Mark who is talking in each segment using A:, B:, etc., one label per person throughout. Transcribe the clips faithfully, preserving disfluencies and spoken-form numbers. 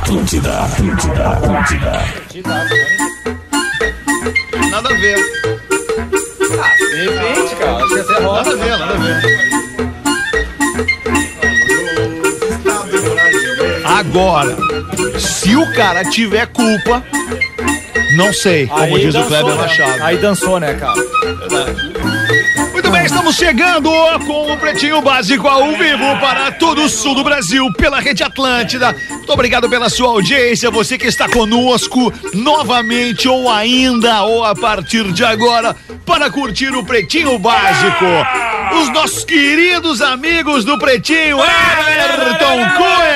A: Atlântida, Atlântida, Atlântida.
B: Nada a ver.
C: Ah, de repente, cara, acho que até rola.
B: Nada a ver, nada a ver. Agora, se o cara tiver culpa, não sei, como
C: Aí
B: diz
C: dançou,
B: o Kleber
C: né?
B: Machado.
C: Aí dançou, né, cara?
B: Muito bem, estamos chegando com o Pretinho Básico ao vivo para todo o sul do Brasil, pela Rede Atlântida. Muito obrigado pela sua audiência, você que está conosco novamente ou ainda ou a partir de agora para curtir o Pretinho Básico. Os nossos queridos amigos do Pretinho, Everton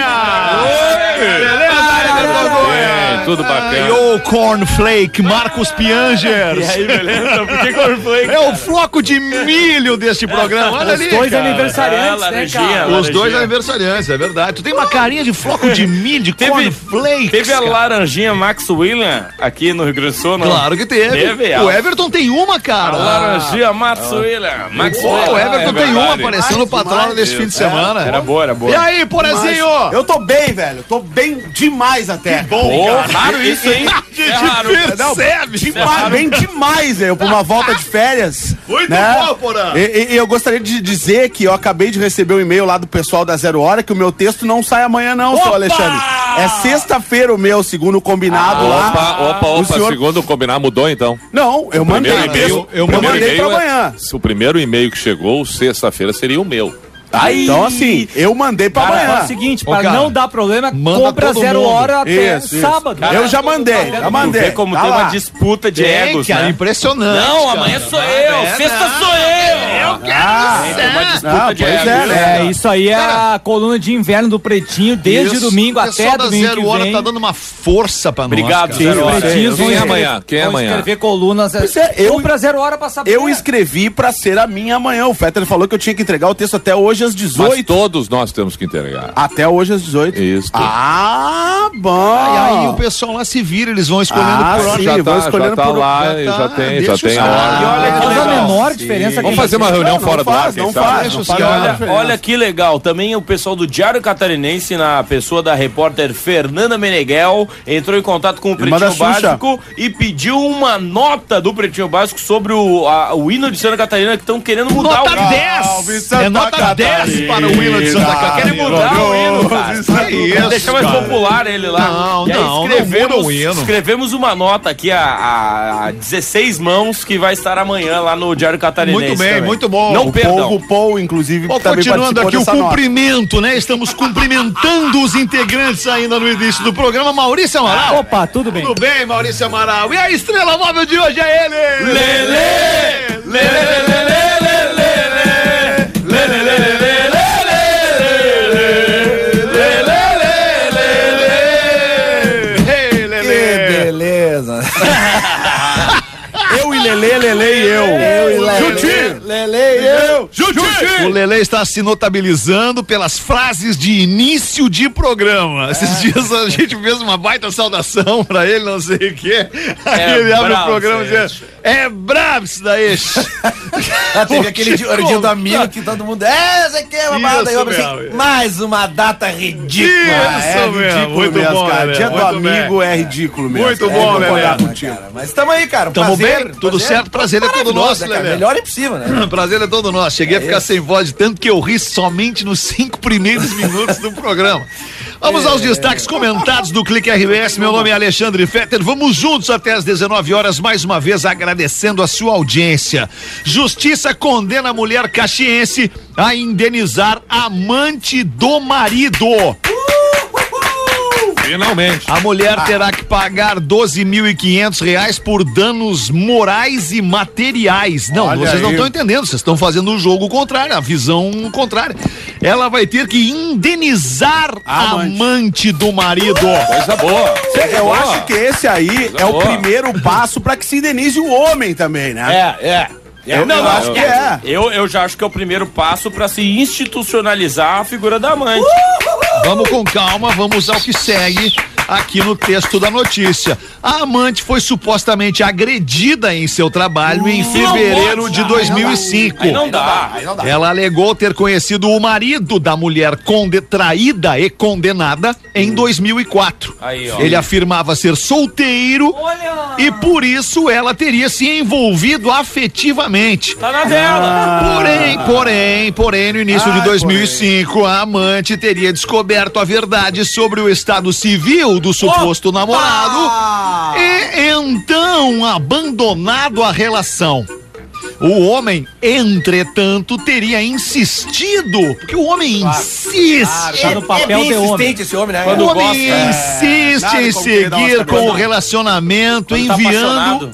B: Cunha! Beleza, Everton Cunha?
D: Tudo bacana.
B: E o Cornflake, Marcos Piangers.
D: E aí, beleza? Por que Cornflake?
B: É o floco de milho deste programa. Olha ali,
C: Os dois
B: cara.
C: aniversariantes,
D: Ah,
C: né,
D: laranjinha,
C: cara?
D: laranjinha.
B: Os dois aniversariantes, é verdade. Tu tem uma carinha de floco de milho, de
D: Teve-
B: cornflakes.
D: Teve a
B: cara.
D: laranjinha Max William aqui no Rio Grande do Sul, não?
B: Claro que teve.
D: Teve,
B: O
D: a-
B: Everton tem uma,
D: A
B: cara.
D: laranjinha Max William. Max
B: Pô,
D: William.
B: o Everton
D: É
B: tem uma
D: verdade.
B: aparecendo no patrono desse fim de semana.
D: Era boa, era boa.
B: E aí, Porazinho?
E: Eu tô bem, velho. Tô bem demais até. Que
B: bom,
D: Pô, raro isso, hein?
B: A gente
D: É raro.
B: percebe.
E: Demais, bem demais, velho, pra uma volta de férias.
B: Muito
E: né?
B: bom, Porã.
E: E, e- e eu gostaria de dizer que eu acabei de receber um e-mail lá do pessoal da Zero Hora que o meu texto não sai amanhã não, seu Alexandre. É sexta-feira o meu, segundo o combinado lá.
D: Opa, opa,
E: O
D: opa,
E: senhor-
D: segundo combinar, mudou então.
E: Não, eu mandei.
D: Primeiro
E: o texto.
D: e-mail,
E: eu
D: o primeiro
E: mandei pra
D: e-mail é-
E: amanhã.
D: O primeiro e-mail que chegou, sexta-feira, seria o meu.
E: Tá? Então, assim, eu mandei pra
C: Cara,
E: amanhã.
C: é o seguinte,
B: Ô,
C: pra
B: cara,
C: não dar problema,
B: manda
C: compra
B: todo
C: zero
B: mundo.
C: hora até
E: Isso, isso.
C: sábado.
E: eu já mandei, já
D: Tu
E: mandei.
D: vê como
E: Tá
D: tem
E: lá.
D: uma disputa de
B: Tem,
D: egos,
B: cara,
D: né?
B: impressionante.
D: Não,
B: cara.
D: amanhã sou
B: Ah,
D: eu,
B: é,
D: sexta
B: não.
D: sou eu.
B: Eu quero
E: Ah,
B: ser.
D: Tem uma disputa
E: Ah,
D: de
E: pois
D: egos.
E: é, né?
C: É, isso aí é a coluna de inverno do Pretinho, desde
B: Isso.
C: domingo
B: O pessoal
C: até
B: da
C: domingo
B: Zero
C: que
B: Hora
C: vem.
B: tá dando uma força pra nós.
D: Obrigado,
B: cara.
C: Sim,
D: Zero
C: os
D: Hora.
C: pretinhos vão
D: Quem é
C: escrever-
D: amanhã? Quem é
C: vão
D: amanhã?
C: escrever colunas.
E: Pois é, eu-
C: Compra zero hora pra saber.
E: Eu escrevi pra ser a minha amanhã. O Fetter falou que eu tinha que entregar o texto até hoje às
D: Mas
E: dezoito.
D: todos nós temos que entregar.
E: Até hoje às dezoito.
D: Isso.
E: Ah, bom.
B: E aí o pessoal lá se vira, eles vão escolhendo
E: Ah,
B: por ordem.
E: sim,
D: já
E: vou
D: tá,
E: escolhendo
D: já tá
E: por-
D: lá,
B: já
D: e
B: tá,
D: já tem,
B: deixa
D: já
B: os
D: tem a
B: caras.
D: ordem.
B: E olha que
C: Faz a
B: legal.
C: menor diferença.
D: Vamos
C: que
D: fazer uma
C: vai ser.
D: reunião
E: Não,
D: fora
E: não
D: do ar,
E: faz,
D: quem
E: não
D: sabe?
E: faz,
B: Deixa
E: não
B: os
E: faz
B: caras.
E: a menor
D: Olha,
E: diferença.
D: olha que legal, também o pessoal do Diário Catarinense, na pessoa da repórter Fernanda Meneghel, entrou em contato com o
E: Irmã da
D: Pretinho
E: Xuxa.
D: Básico e pediu uma nota do Pretinho Básico sobre o, a- o hino de Santa Catarina, que estão querendo mudar
B: Nota
D: o
B: dez!
E: Salve, Santa
B: É nota
E: Catarina.
B: dez para o hino de Santa Catarina.
D: Querem mudar o hino, cara.
B: Isso aí,
D: Querem deixar mais
B: cara.
D: popular ele lá.
B: Não,
D: E aí
B: não, não
D: escrevemos,
B: muda o hino.
D: escrevemos uma nota aqui a, a dezesseis mãos que vai estar amanhã lá no Diário Catarinense.
B: Muito bem,
D: também.
B: muito bom.
D: Não
E: O
D: perdam.
E: Paul, o Paul, inclusive,
B: Bom,
E: também
B: continuando
E: participou
B: aqui o
E: dessa nota.
B: cumprimento, né? Estamos cumprimentando os integrantes ainda no início do programa. Maurício Amaral.
C: Opa, tudo bem.
B: Tudo bem, Maurício Amaral. E a estrela móvel de hoje é ele!
D: Lelê! Lelê, lelê, lelê, lelê, lelê, lelê, lelê,
B: Ei,
E: Que
B: Lelê!
E: beleza. eu e Lelê, Lelê e eu. Eu e Lelê.
B: Juti!
E: Lelê e eu.
B: O Lelê está se notabilizando pelas frases de início de programa. Esses dias a gente fez uma baita saudação pra ele, não sei o quê. Aí
D: É
B: ele abre o
D: bravo
B: programa
D: isso aí.
B: dizendo: é brabo isso daí.
F: Ah, teve aquele dia, dia do amigo que todo mundo. É, você quer uma
B: Isso
F: banda? Eu pensei,
B: mesmo.
F: mais uma data ridícula.
B: Isso
E: É
B: mesmo,
E: ridículo
B: muito
E: mesmo,
B: bom,
E: cara.
B: Lelê,
E: Dia do
B: muito
E: amigo
B: bem.
E: é ridículo mesmo.
B: Muito
E: É,
B: bom,
E: vou concordar
B: Lelê.
E: contigo.
F: Cara, mas tamo aí, cara.
B: Tamo
F: prazer,
B: bem? Tudo
F: prazer.
B: certo? Prazer é todo
F: Maravilhoso,
B: nosso,
F: né, cara?
B: Lelê.
F: Melhor impossível, né?
B: Prazer é todo nosso. Cheguei a ficar sem voz de tanto que eu ri somente nos cinco primeiros minutos do programa. Vamos aos destaques comentados do Clique R B S. Meu nome é Alexandre Fetter. Vamos juntos até às dezenove horas, mais uma vez agradecendo a sua audiência. Justiça condena a mulher caxiense a indenizar amante do marido.
D: Finalmente.
B: A mulher terá que pagar doze mil e quinhentos reais por danos morais e materiais. Não,
E: Olha
B: vocês não
E: aí.
B: estão entendendo, vocês estão fazendo o jogo contrário, a visão contrária. Ela vai ter que indenizar a
E: Amante.
B: amante do marido.
D: Coisa boa.
E: Eu acho que esse aí é o
D: boa.
E: primeiro passo pra que se indenize o homem também, né?
D: É, é.
E: Eu,
D: não,
E: eu
D: não,
E: acho que é.
D: Eu, eu já acho que é o primeiro passo pra se institucionalizar a figura da amante.
B: Vamos com calma, vamos ao que segue. aqui no texto da notícia. A amante foi supostamente agredida em seu trabalho em fevereiro de dois mil e cinco.
D: Aí não dá.
B: Ela alegou ter conhecido o marido da mulher conde- traída e condenada em dois mil e quatro.
D: Aí, ó.
B: Ele afirmava ser solteiro e por isso ela teria se envolvido afetivamente.
D: Tá na dela.
B: Porém, porém, porém, no início de dois mil e cinco, a amante teria descoberto a verdade sobre o estado civil do suposto namorado e então abandonado a relação. O homem, entretanto, teria insistido, porque o homem insiste.
C: Tá no papel
F: é
C: de homem.
F: insistente esse homem, né?
B: O
D: Quando
B: homem
D: gosta,
B: insiste
E: nada
B: em
E: como quem dá umas
B: seguir com o
E: cabeçadas.
B: relacionamento,
D: Quando tá
B: enviando
D: apaixonado.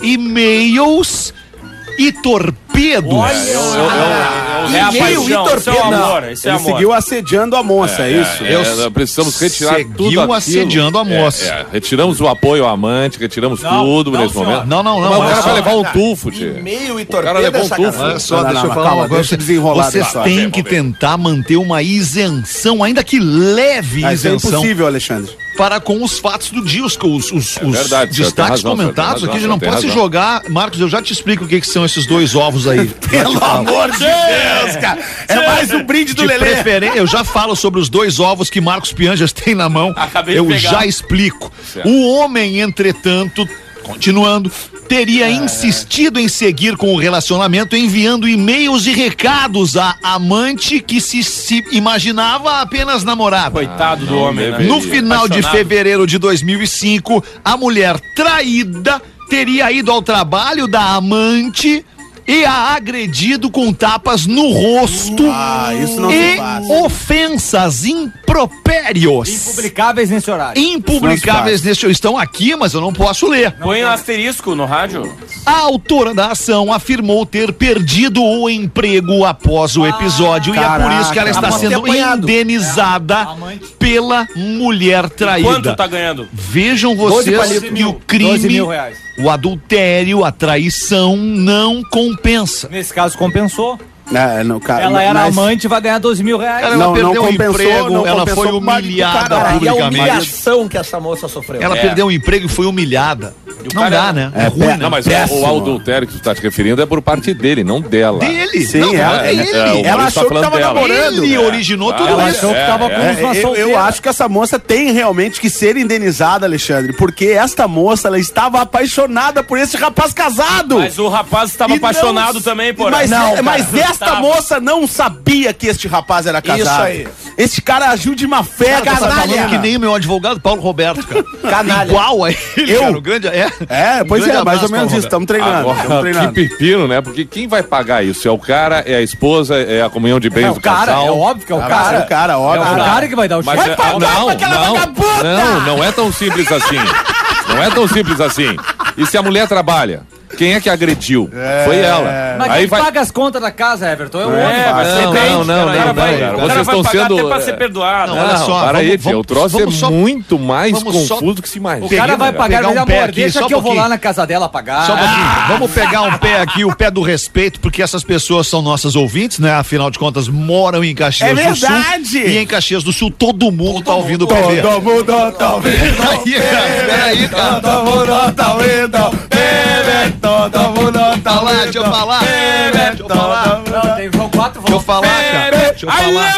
B: e-mails e torpedos.
D: Eu, eu, eu, eu, é a
F: E-mail
D: paixão,
F: e
D: isso é o
F: torpedo.
D: amor, isso é
E: Ele
D: amor.
E: seguiu assediando a moça, é, isso?
G: É, nós precisamos retirar
B: Seguiu
G: tudo aquilo.
B: assediando a moça.
G: É, é, retiramos o apoio ao amante, retiramos
C: Não,
G: tudo
C: não,
G: nesse
C: senhor.
G: momento.
B: Não, não, não.
G: Mas o
B: olha
G: cara
B: só.
G: vai levar um tufo, tio.
F: E-mail e
G: O cara
F: torpedo
G: levou
F: é
G: um
F: sacanagem.
G: tufo.
B: Olha só,
E: Não,
B: deixa
E: não,
B: eu falar
E: calma,
B: uma coisa.
E: deixa eu desenrolar
B: Vocês
E: dessa.
B: têm
G: Vamos
B: que
G: ver.
B: tentar manter uma isenção, ainda que leve
E: Ah, isso é
B: isenção,
E: impossível, Alexandre.
B: para com os fatos do dia, os, os, os, os
G: verdade, o senhor tem
B: destaques
G: razão, o senhor tem
B: comentados
G: razão,
B: aqui. A gente
G: o
B: não
G: senhor tem
B: pode se
G: razão.
B: jogar. Marcos, eu já te explico o que, que são esses dois ovos aí.
E: Pelo amor de Deus, cara. É mais um brinde do
B: De
E: Lelê.
B: preferência, eu já falo sobre os dois ovos que Marcos Pianjas tem na mão.
D: Acabei de
B: Eu
D: pegar.
B: já explico.
G: Certo.
B: O homem, entretanto, continuando, teria insistido em seguir com o relacionamento, enviando e-mails e recados à amante que se, se imaginava apenas namorada.
D: Coitado do homem, né?
G: deveria.
B: No final de
D: Apaixonado.
B: fevereiro de dois mil e cinco, a mulher traída teria ido ao trabalho da amante e a agredido com tapas no rosto
E: Ah, isso não se
B: e
E: faz.
B: ofensas impropérios.
C: Impublicáveis nesse horário.
B: Impublicáveis neste. Estão aqui, mas eu não posso ler.
D: Põe um asterisco no rádio.
B: A autora da ação afirmou ter perdido o emprego após o episódio e é por isso que ela está
F: Caraca,
B: sendo
F: após ter apanhado.
B: indenizada
C: amante.
B: pela mulher traída.
D: Quanto tá ganhando?
B: Vejam
F: doze
B: vocês
F: palitos.
B: que
C: mil.
B: o crime,
C: doze mil reais.
B: o adultério, a traição não compensa.
C: Nesse caso, compensou.
E: É, não, cara,
C: Ela era
E: mas-
C: amante, vai ganhar doze mil reais.
B: Ela
E: Não,
B: perdeu
E: não
B: o
E: compensou,
B: emprego,
E: não
B: ela
E: compensou
B: foi
E: o marido do
B: humilhada
E: cara.
F: Cara, e a
B: publicamente.
F: humilhação que essa moça sofreu.
B: Ela
D: É.
B: perdeu o emprego e foi humilhada. Não
D: cara
B: dá,
D: é-
B: né?
E: é
B: ruim,
E: pé-
B: né?
G: Não, mas
E: Péssimo.
G: o adultério que tu tá te referindo é por parte dele, não dela.
B: Dele.
E: Sim,
B: não,
E: ela-
B: é ele.
G: é, o
E: Ela
G: Maurício
E: achou
G: tá
E: que
G: falando
E: tava
G: dela.
E: namorando.
B: Ele
G: É.
B: originou tudo
C: Ela
B: isso.
C: achou que tava com
E: É,
C: uma
E: eu, eu
C: solteira.
E: acho que essa moça tem realmente que ser indenizada, Alexandre, porque esta moça, ela estava apaixonada por esse rapaz casado.
D: Mas o rapaz estava
E: E não-
D: apaixonado também, porra.
E: Mas,
D: Não,
E: é- mas
D: cara,
E: esta
D: tava.
E: moça não sabia que este rapaz era casado.
F: aí.
E: Este cara agiu de má fé,
B: Cara, tá
E: canalha.
B: falando que nem o meu advogado Paulo Roberto, cara.
F: Canalha.
B: Igual a ele,
E: Eu?
B: cara, o grande, é.
E: É, pois
B: Grande
E: é, mais
B: abraço,
E: ou menos
B: Paulo
E: isso. Estamos treinando. estamos
G: Agora, que
E: treinando.
G: pepino, né? Porque quem vai pagar isso? É o cara, é a esposa, é a comunhão de bens
C: É
G: do
C: o cara,
G: casal.
C: é óbvio que é o
E: Ah,
C: cara.
E: mas é o cara,
C: É
E: óbvio.
C: o cara que vai dar o
G: Mas
C: cheque.
G: é,
E: pagar
G: não,
E: pra aquela
G: não,
E: vagabunda!
G: não, não é tão simples assim. Não é tão simples assim. E se a mulher trabalha? Quem é que agrediu? Foi ela.
C: Mas
G: Aí
C: quem
G: vai.
C: paga as contas da casa, Everton? É o
D: É,
C: homem.
D: mas
G: não,
D: depende,
G: não, não,
D: cara,
G: não,
D: o cara
G: não,
D: vai-
G: cara.
D: o
G: Vocês
D: cara vai
G: estão
D: pagar
G: sendo-
D: até pra ser perdoado.
B: Não, olha só,
G: para
B: vamos-
G: aí, tio.
B: vamos-
G: O troço
B: vamos
G: é
B: só-
G: muito mais
B: vamos só-
G: confuso do que se imagina.
C: O cara vai
B: Pegar
C: pagar,
B: um
C: mas
B: pé
C: amor,
B: aqui,
C: deixa
B: só
C: que eu
B: um
C: vou lá
B: pouquinho.
C: na casa dela pagar.
B: Só um pouquinho. Vamos pegar um pé aqui, o pé do respeito, porque essas pessoas são nossas ouvintes, né? Afinal de contas, moram em Caxias
E: É
B: do Sul.
E: verdade.
B: E em Caxias do Sul, todo mundo tá ouvindo o P B.
E: Todo mundo tá ouvindo.
B: Peraí, cara, peraí, cara.
E: Todo mundo tá ouvindo. Bebe, todo mundo tá
B: Falar, deixa eu falar. Deixa eu falar.
C: Não, tem jogo quatro
B: Deixa eu falar, cara. Deixa eu falar.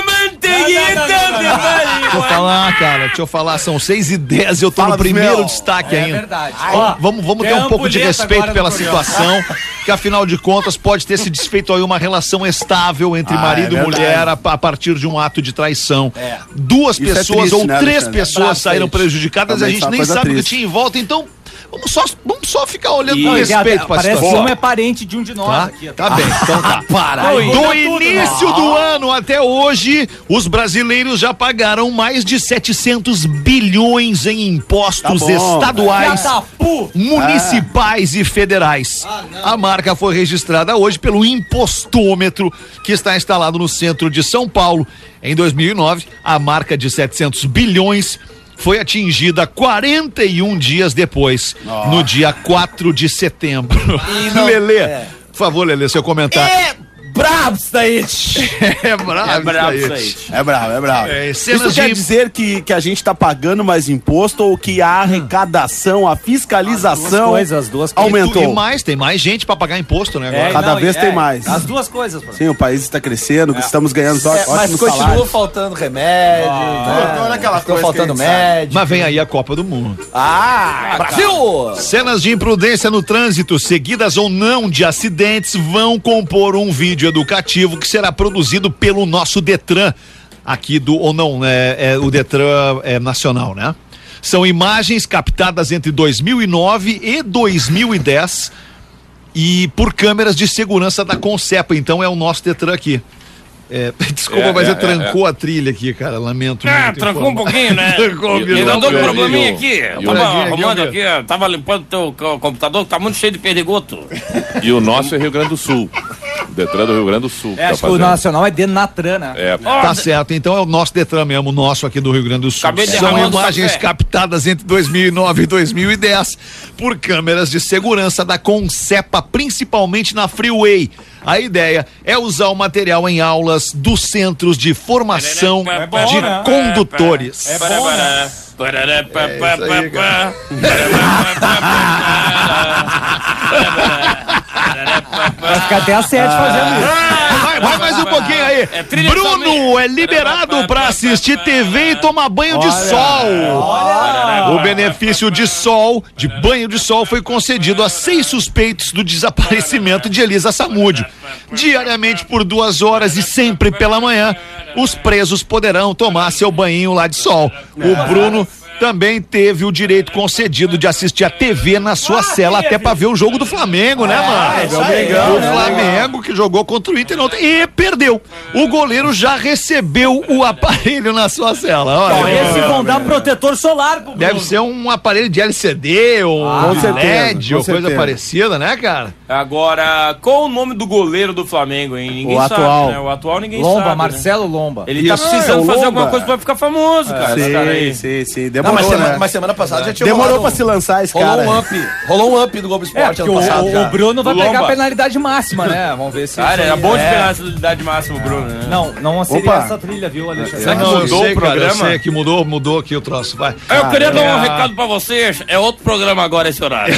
B: Deixa eu falar, cara. Deixa eu falar. São seis e dez e eu tô
E: Fala
B: no
E: dos
B: primeiro
E: meus.
B: destaque
C: É
B: ainda.
C: verdade.
B: Ó,
C: Ó,
B: vamos vamos
C: tem
B: ter um pouco de
C: ampulheta
B: respeito
C: agora
B: pela
C: no programa.
B: situação, que afinal de contas pode ter se desfeito aí uma relação estável entre
E: Ah,
B: marido
E: é
B: e
E: verdade.
B: mulher a, a partir de um ato de traição. Duas
E: Isso é
B: pessoas
E: triste,
B: ou
E: né,
B: três
E: Alexandre?
B: pessoas
E: Pra
B: saíram
E: frente.
B: prejudicadas e a
E: Também
B: gente
E: só
B: nem
E: coisa
B: sabe o que
E: triste.
B: tinha em volta, então vamos só, vamos só ficar olhando
D: E-
B: com
C: Não, e
B: respeito pra
C: parece que
B: situação.
C: um é parente de um de nós
B: Tá?
C: aqui.
B: Tá bem, então tá.
E: Para.
C: Não, e-
B: Do
C: Muda tudo,
B: início do ano até hoje, os brasileiros já pagaram mais de setecentos bilhões em impostos
E: Tá bom.
B: estaduais,
C: Filha da pu-
B: municipais e federais. A marca foi registrada hoje pelo impostômetro, que está instalado no centro de São Paulo. Em dois mil e nove, a marca de setecentos bilhões foi atingida quarenta e um dias depois, no dia quatro de setembro.
F: não-
B: Lelê,
F: é.
B: por favor, Lelê, seu comentário.
F: É brabo isso daí.
B: É brabo,
D: É brabo
B: isso
D: isso
B: aí.
D: aí.
E: É bravo, é bravo.
B: É,
E: Isso
B: cenas
E: quer
B: de-
E: dizer que, que a gente tá pagando mais imposto ou que a arrecadação, a fiscalização
H: coisas, as duas coisas.
E: aumentou?
B: E mais, tem mais gente pra pagar imposto, né? Agora.
H: É,
E: Cada
H: não,
E: vez
H: é,
E: tem mais.
H: As duas coisas, pô.
E: Sim, o país está crescendo, estamos ganhando ó-
F: É, mas
E: ótimos
F: continua
E: salários.
F: faltando remédio. né?
E: olha aquela
F: Ficou
E: coisa que
F: faltando
E: a gente sabe.
F: médico.
B: Mas vem aí a Copa do Mundo.
F: Ah, Brasil!
B: Cenas de imprudência no trânsito, seguidas ou não de acidentes, vão compor um vídeo educativo que será produzido pelo nosso Detran, aqui do, ou não, é, é o Detran é, nacional, né? São imagens captadas entre dois mil e nove e dois mil e dez e por câmeras de segurança da Concepa, então é o nosso Detran aqui. É, desculpa,
G: É,
B: mas
G: é,
B: é, trancou
G: é,
B: a trilha aqui, cara, lamento
D: Ah,
B: muito.
D: trancou um pouquinho, né?
B: Trancou,
D: Ele
B: virou
D: andou com um
B: um
D: probleminha
G: e o-
D: aqui.
G: e o-
D: Tava
B: Olha aqui,
D: arrumando
B: aqui,
D: aqui, tava limpando teu co- computador que tá muito cheio de perdigoto.
G: E o nosso é Rio Grande do Sul. O Detran do Rio Grande do Sul.
H: É, acho que o nacional é Denatran, né?
G: É,
B: Tá certo, então é o nosso Detran mesmo, o nosso aqui do Rio Grande do Sul.
D: Acabei
B: São
D: derramando
B: imagens
D: café.
B: captadas entre dois mil e nove e dois mil e dez por câmeras de segurança da Concepa, principalmente na Freeway. A ideia é usar o material em aulas dos centros de formação
D: É bom,
B: de
H: né?
B: condutores.
H: É bom, né? Vai ficar até às sete fazendo isso.
B: Vai, vai mais um pouquinho aí.
D: É trilha
B: Bruno
D: também.
B: é liberado pra assistir T V e tomar banho de sol. O benefício de sol, de banho de sol, foi concedido a seis suspeitos do desaparecimento de Elisa Samúdio. Diariamente por duas horas e sempre pela manhã, os presos poderão tomar seu banhinho lá de sol. O Bruno também teve o direito concedido de assistir a T V na sua cela, até pra ver o jogo do Flamengo, né, mano?
E: isso aí, legal,
B: O
E: né?
B: Flamengo que jogou contra o Inter ontem e perdeu. O goleiro já recebeu o aparelho na sua cela. Olha,
H: Ó, esse vão dar protetor solar pro Bruno.
B: deve ser um aparelho de L C D ou
E: com certeza,
B: L E D
E: com
B: ou coisa
E: certeza.
B: parecida, né, cara?
D: Agora, qual o nome do goleiro do Flamengo, hein? Ninguém
E: O
D: sabe,
E: atual.
D: né? O atual ninguém
H: Lomba,
D: sabe. né?
H: Marcelo Lomba.
D: Ele tá
B: Isso.
D: precisando
E: Ah, é o
D: fazer
E: Lomba.
D: alguma coisa pra ficar famoso, cara. esse cara aí.
E: sim, sim, sim.
F: Não,
E: Demorou,
F: mas, semana,
E: né?
F: mas semana passada já tinha
E: Demorou
F: rolado
E: pra
F: um-
E: se lançar esse
F: Rolou
E: cara.
F: um up. Rolou um up do Globo
H: É,
F: Esporte
H: porque
F: ano
H: o,
F: passado
H: o-
F: já.
H: o Bruno vai
D: O
H: pegar
D: Lomba.
H: a penalidade máxima, né? Vamos ver se.
D: Cara,
H: isso
D: era
H: aí-
D: bom de
H: é.
D: pegar essa idade máxima, Bruno, né?
H: Não, não seria
E: Opa.
H: essa trilha, viu, Alexandre?
D: Será que
B: Não, eu
D: mudou
B: sei,
D: o
B: cara, eu
D: programa?
B: sei que mudou, mudou aqui o troço, vai.
D: Eu queria dar um
B: é.
D: recado pra vocês. É outro programa agora esse horário.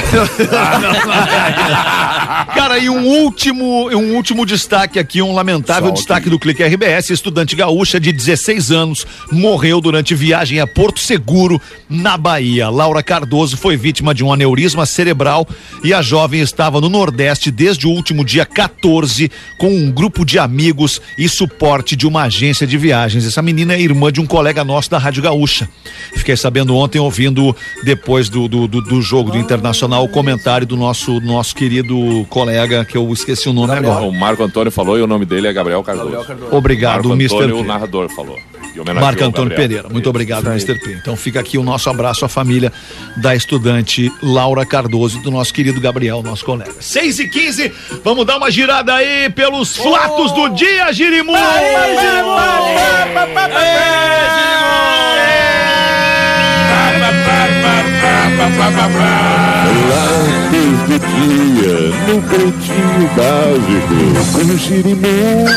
B: Cara, e um último, um último destaque aqui, um lamentável destaque do Clique R B S. Estudante gaúcha de dezesseis anos morreu durante viagem a Porto Seguro, na Bahia. Laura Cardoso foi vítima de um aneurisma cerebral e a jovem estava no Nordeste desde o último dia quatorze com um grupo de amigos e suporte de uma agência de viagens. Essa menina é irmã de um colega nosso da Rádio Gaúcha. Fiquei sabendo ontem, ouvindo depois do, do, do, do jogo do Internacional, o comentário do nosso, nosso querido colega, que eu esqueci o nome agora.
G: O Marco Antônio falou e o nome dele é Gabriel Cardoso.
B: Obrigado,
G: Marco
B: mister
G: Antônio,
B: P.
G: o narrador, falou. E homenageou
B: Marco
G: o
B: Antônio
G: Gabriel.
B: Pereira. Muito obrigado, mister P. Então fica aqui o nosso abraço à família da estudante Laura Cardoso e do nosso querido Gabriel, nosso colega. seis e quinze, vamos dar uma girada aí pelos fatos do dia, Girimu!
A: Fatos do dia no Pretinho Básico com o Girimum.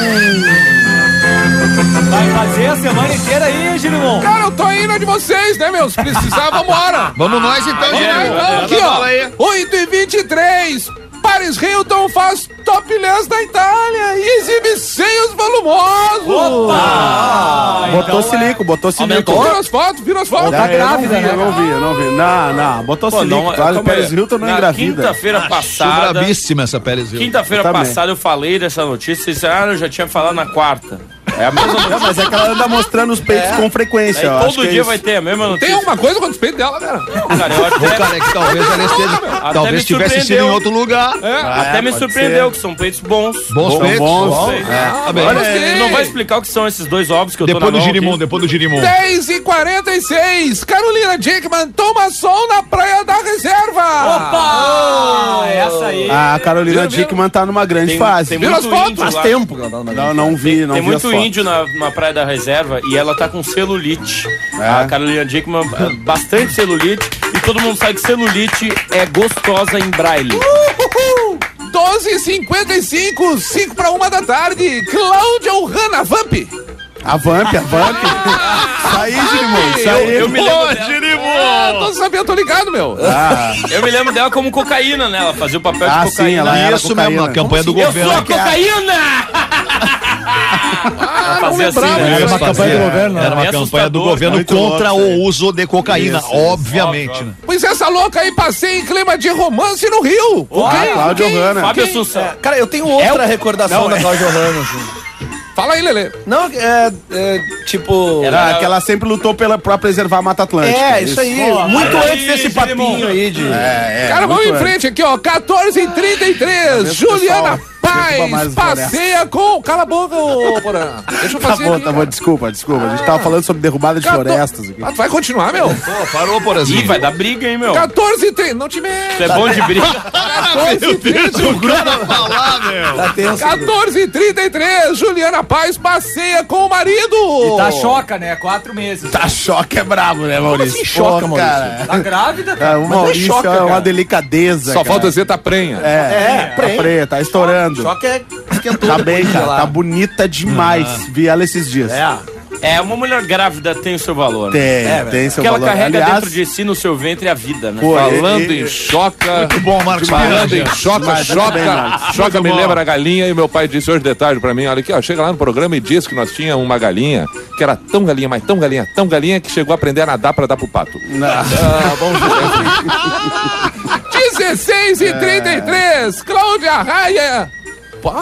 H: Vai fazer a semana inteira aí, Girimon.
I: Cara, eu tô indo de vocês, né, meus? Precisar, vambora.
B: Vamos nós então,
I: Vamos lá,
B: Girimu.
I: então, aqui,
B: Fala aí.
I: ó. oito e vinte e três. Paris Hilton faz topless da Itália e exibe seios volumosos.
H: Ah,
E: Botou
H: então
E: silico, botou silico.
I: Vira as fotos, vira as fotos.
H: Tá
E: Ah, eu
H: grávida,
E: não vi,
H: né?
E: Eu não vi, eu não vi. Não, não, botou
D: Pô,
E: silico.
D: não,
E: Claro, o
D: como é?
E: Paris Hilton não
D: Na
E: engravida.
D: quinta-feira
B: Acho
D: passada.
B: bravíssima essa Pérez Hilton.
D: Quinta-feira
E: Eu também.
D: passada eu falei dessa notícia. Vocês disseram, ah, eu já tinha falado na quarta. É a mesma notícia.
E: Não, mas é que ela anda mostrando os peitos com frequência. eu
D: Aí
E: acho
D: todo
E: que é
D: dia
E: isso.
D: vai ter a mesma
I: Tem
D: notícia.
I: alguma coisa com o respeito dela, cara?
D: Cara, eu
B: Ô,
D: até,
B: cara, é que talvez ela esteja,
D: Até
B: talvez
D: me
B: tivesse sido em
D: surpreendeu.
B: outro lugar.
D: até me
E: pode
D: surpreendeu,
E: ser.
D: que são peitos bons.
B: Bons
E: São
B: feitos.
E: bons.
B: Bons.
D: Feitos.
B: Tá bem.
I: Olha
D: É,
I: assim.
D: não vai explicar o que são esses dois ovos que eu
B: Depois
D: tô
B: do
D: na mão
B: Girimum,
D: aqui.
B: depois do Girimum.
I: dez e quarenta e seis. Carolina Dickmann toma sol na praia da reserva.
H: Opa! Essa aí.
E: A Carolina
I: Viram, viram?
E: Dickmann tá numa grande
D: Tem,
E: fase.
D: tem
I: Vira
D: muito
I: as fotos,
D: índio
F: Faz
D: lá.
F: tempo que ela tá numa
E: Não, não vi, não
D: Tem
E: vi as
D: muito
E: fotos.
D: índio na, na Praia da Reserva e ela tá com celulite.
E: É.
D: A Carolina Dickmann, eh, bastante celulite. E todo mundo sabe que celulite é gostosa em braille.
I: doze e cinquenta e cinco, cinco para uma da tarde. Cláudia Ohana Vamp.
E: A Vamp, a Vamp. Isso aí, Girimum, isso aí.
D: Eu, eu me lembro
B: Ô,
D: dela,
B: Girimum!
I: Ah, tô sabendo, tô ligado, meu.
E: Ah,
D: eu me lembro dela como cocaína, né? Ela fazia o papel
E: Ah,
D: de
E: sim,
D: cocaína.
E: ela era
B: Isso
E: cocaína.
B: mesmo, a campanha do
D: Eu
B: governo.
D: sou a cocaína!
I: Ah, não
D: fazia assim,
I: lembrava.
D: né?
H: Era uma
B: Fazia.
H: campanha do governo.
B: Era uma
D: É
B: campanha do
D: assustador,
B: governo
E: muito
B: contra
E: louco,
B: o uso de cocaína,
E: Isso,
B: obviamente, né?
I: Pois essa louca aí passei em clima de romance no Rio. Com
E: Ah,
I: quem?
E: Cláudia
I: Com quem?
E: Ohana.
D: Fábio
I: Quem?
D: Assunção.
F: Cara, eu tenho outra recordação
E: Não,
F: da
E: é.
F: Cláudia Ohana, assim.
I: Fala aí, Lelê.
F: Não, é, é tipo...
E: Ah, que ela sempre lutou pela, pra preservar a Mata Atlântica.
F: É, isso aí. Muito
D: aí,
F: antes desse
D: Girimum.
F: papinho aí de...
E: É, é.
I: Cara, vamos
E: muito
I: em frente aqui, ó. quatorze e trinta e três. Juliana
E: preocupa mais
I: Paz
E: as
I: passeia com. Cala a boca, ô Porã. Deixa eu
E: Tá
I: fazer.
E: bom,
I: aqui,
E: tá bom,
I: cara.
E: desculpa, desculpa. A gente tava falando sobre derrubada de
I: Quator-
E: florestas aqui.
I: Ah, tu vai continuar, meu?
B: Pô, parou, por
D: Ih,
B: exemplo.
D: vai dar briga, hein, meu?
I: quatorze e trinta. Não te
D: Você
I: mexe.
D: é bom de briga.
I: quatorze e trinta e três.
B: falar, meu.
F: Tá tenso.
I: quatorze e trinta e três. Juliana Paz passeia com o marido.
H: Tá choca, né? Quatro meses.
E: Tá choque é brabo, né, Maurício?
F: assim choca,
E: Pô,
F: Maurício?
E: cara.
H: Tá grávida,
E: É,
H: cara.
E: o
F: Mas não
E: Maurício
F: choca,
E: é uma
F: cara.
E: delicadeza.
G: Só
E: cara.
G: falta dizer tá prenha.
E: É,
F: É,
E: tá
F: prenha.
E: preta, tá estourando.
F: Só que é esquentou
E: Tá
F: depois
E: bem,
F: de
E: cara.
F: lá.
E: Tá bonita demais. Vi ela esses dias.
F: É.
D: É, uma mulher grávida tem o seu valor.
E: Tem,
D: Né?
E: tem seu
D: Porque ela
E: valor.
D: carrega
E: Aliás,
D: dentro de si, no seu ventre, a vida, né?
E: Pô,
G: Falando
E: e- e-
G: em choca.
B: Muito bom, Marcos
G: Falando em
B: Miranda.
G: choca,
E: Mas,
G: choca,
E: bem, Marcos.
G: choca me
B: bom.
G: lembra a galinha e meu pai disse hoje de tarde pra mim, olha aqui, ó, chega lá no programa e diz que nós tínhamos uma galinha que era tão galinha, mas tão galinha, tão galinha que chegou a aprender a nadar pra dar pro pato. Ah, vamos ver.
I: dezesseis e trinta e três. Cláudia Raia. Pá.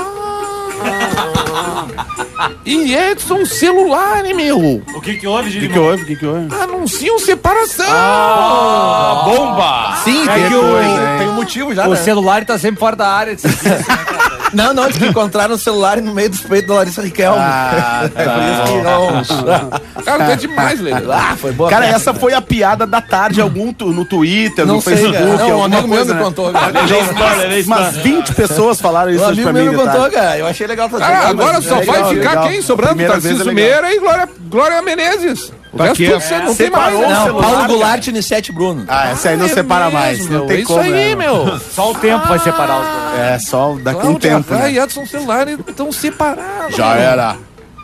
I: E Edson celular, hein, meu?
H: O que que houve,
E: O que,
H: Girimum?
E: que houve? O que, que houve?
I: Anunciam separação.
D: Ah, bomba!
F: Sim,
H: É
F: tem,
H: que o-
F: tem, tem um motivo já,
H: O
F: né?
H: celular tá sempre fora da área.
F: Não, não, eles que encontraram o celular no meio dos peitos da Larissa Riquelme.
E: Ah,
F: É por isso que não...
I: Cara, tá demais, Lelê.
F: Ah, foi boa.
E: Cara, essa foi a piada da tarde, algum tu- no Twitter,
F: Não
E: no
F: sei,
E: Facebook.
F: cara. Não, um
E: alguma
F: amigo meu
E: coisa,
F: me
E: né?
F: contou, cara.
E: Umas vinte pessoas falaram isso
F: Um
E: hoje
F: amigo
E: pra mim.
F: meu me
E: de
F: contou,
E: tarde.
F: cara. Eu achei legal fazer.
I: Cara, agora só
E: é
I: vai
E: legal,
I: ficar
E: legal.
I: quem sobrando?
E: Primeira vez
I: Tarcísio
E: é legal.
I: Meira e Glória, Glória Menezes. O resto
B: quê?
I: tudo você não tem mais.
E: Separou
I: né?
E: o
F: Não,
E: celular,
F: Paulo
E: cara.
F: Goulart, Nissete Bruno.
E: Ah, essa aí não
I: É
E: separa
I: mesmo,
E: mais. Não
I: meu,
E: tem
I: isso
E: como.
I: aí,
E: né,
I: meu.
H: Só o tempo vai separar os dois.
E: É, só daqui a um
I: Cláudia
E: tempo.
I: Raia
E: Né?
I: e Edson celular estão separados.
E: Já era.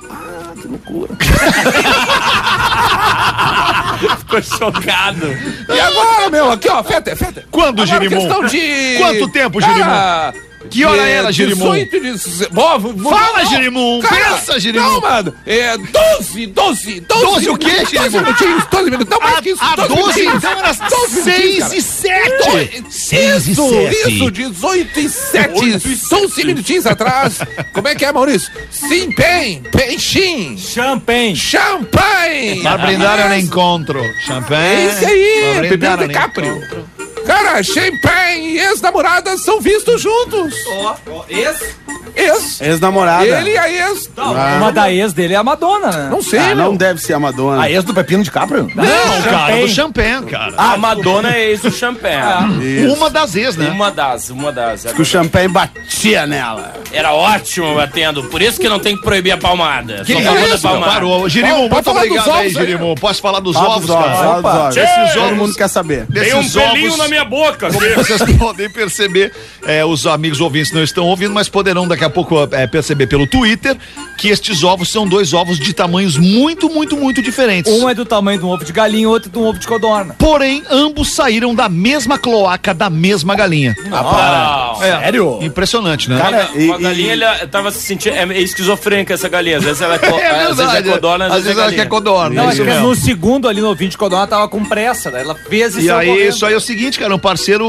D: Ficou chocado.
I: E agora, meu? Aqui, ó, Feta, Feta.
B: Quando,
I: Agora,
B: Girimum?
I: questão de...
B: Quanto tempo,
I: Cara,
B: Que hora
I: é,
B: era, Girimum?
I: dezoito de... Ó, vou- vou-
B: Fala,
I: não,
B: Girimum!
I: cara,
B: Pensa, Girimum!
I: Não, mano. É doze, doze, doze.
B: doze o quê,
I: doze
B: Girimum?
I: minutinhos, doze minutos. Não, mais que isso.
B: A doze,
I: minutinhos.
B: então era
I: doze minutinhos,
B: seis
I: cara.
B: e sete. seis e
I: Isso,
B: sete.
I: isso, dezoito e sete. doze minutinhos atrás. Como é que é, Maurício? Simpem, peixinho,
H: Champanhe.
I: champanhe.
B: Para brindar eu encontro. Champanhe.
I: É isso aí,
B: Para
I: Pedro
B: brindar eu
I: DiCaprio.
B: encontro.
I: Cara, champanhe e ex-namoradas são vistos juntos.
H: Esse?
I: Ex.
E: Ex-namorada.
I: Ele e a ex.
E: Ah.
H: Uma da ex dele é a Madonna, né?
I: Não sei,
E: Ah,
I: meu.
E: não deve ser a Madonna.
F: A ex do Pepino de Caprio?
B: Não, cara,
H: Champanhe.
B: do Champanhe, cara.
D: A Madonna é ex do Champanhe.
E: Isso.
B: Uma das ex, né?
D: Uma das, uma das.
E: Que o champanhe batia nela.
D: Era ótimo batendo, por isso que não tem que proibir a palmada.
B: Que
D: Sou
B: que
D: a favor
B: é
D: da
B: isso, meu?
D: palmada.
B: Parou. Girimum,
I: Pode
B: muito
I: falar dos
B: obrigado aí,
I: ovos aí,
B: Girimum. Posso falar dos
E: Fala
B: ovos,
E: dos ovos,
B: cara?
E: fala dos
F: Opa.
E: ovos.
B: Desses
E: Todo
B: ovos-
E: mundo quer saber.
B: Desses
D: Tem um pelinho
B: ovos-
D: na minha boca.
B: Como vocês podem perceber, é, os amigos ouvintes não estão ouvindo, mas poderão daqui a pouco é, perceber pelo Twitter que estes ovos são dois ovos de tamanhos muito, muito, muito diferentes.
H: Um é do tamanho de um ovo de galinha, outro de um ovo de codorna.
B: Porém, ambos saíram da mesma cloaca da mesma galinha.
D: Ah,
B: É,
F: Sério?
B: Impressionante, né?
E: Cara,
D: Uma, uma
E: e-
D: galinha,
E: e-
D: ela tava se sentindo. É esquizofrênica essa galinha. Às vezes ela é, co-
B: É
D: às vezes é codorna, às,
B: Às vezes
D: é
B: ela
D: galinha.
B: quer codorna.
H: Não,
B: é
H: é
B: isso
H: que
B: mesmo.
H: no segundo ali no ovinho de codorna ela tava com pressa, daí ela fez e
B: E
H: saiu
B: aí,
H: correndo.
B: isso aí é o seguinte, cara, um parceiro.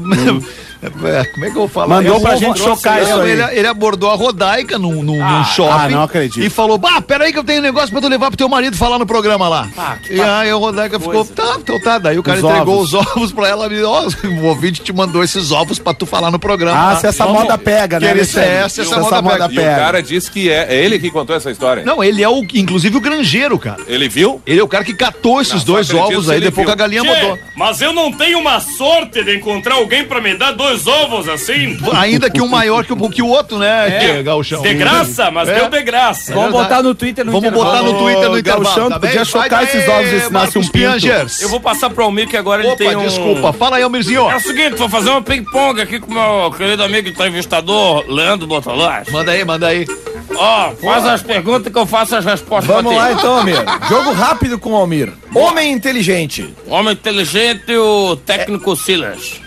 B: É, como é que eu vou falar?
E: Mandou
B: Ele
E: pra
B: abordou-
E: gente chocar isso aí.
B: Ele, ele abordou a Rodaica num, num, num shopping.
E: ah, não acredito.
B: E falou: Bah, peraí que eu tenho um negócio pra tu levar pro teu marido falar no programa lá.
D: Ah, que
B: e aí a Rodaica ficou: Tá, então tá. Daí o cara
E: Os
B: entregou
E: ovos.
B: os ovos pra ela e ó, o ouvinte te mandou esses ovos pra tu falar no programa.
E: Ah,
B: lá.
E: se essa moda pega, né?
B: Que ele-
E: Alexandre?
B: é, se essa moda
G: E o cara disse que é, é ele que contou essa história.
B: Não, ele é o, inclusive o granjeiro, cara.
G: Ele viu?
B: Ele é o cara que catou esses
G: Não,
B: dois
G: só acredito
B: ovos
G: se
B: aí,
G: ele
B: depois
G: viu.
B: que a galinha mudou.
D: mas eu não tenho uma sorte de encontrar alguém pra me dar dois dois ovos assim.
B: Ainda que um maior que o, que o outro, né,
D: É.
B: Gauchão?
D: De graça, mas
B: É.
D: deu de graça.
H: Vamos botar no Twitter no
B: Vamos
H: intervalo.
B: botar no Twitter no intervalo,
E: Gauchão,
B: tá
E: tu podia
B: bem?
E: chocar
B: Vai
E: esses
B: daí,
E: ovos e ensinasse
B: Marcos
E: um pinto.
B: Piangers.
D: Eu vou passar pro Almir, que agora ele
B: Opa,
D: tem um...
B: desculpa. Fala aí, Almirzinho.
D: É o seguinte, vou fazer uma ping-pong aqui com o meu querido amigo entrevistador, Leandro Bortolás.
B: Manda aí, manda aí.
D: Ó, faz as perguntas que eu faço as respostas
F: Vamos
D: pra
F: lá
D: ti.
F: então, Almir. Jogo rápido com o Almir. Homem inteligente.
D: Homem inteligente, o técnico Silas.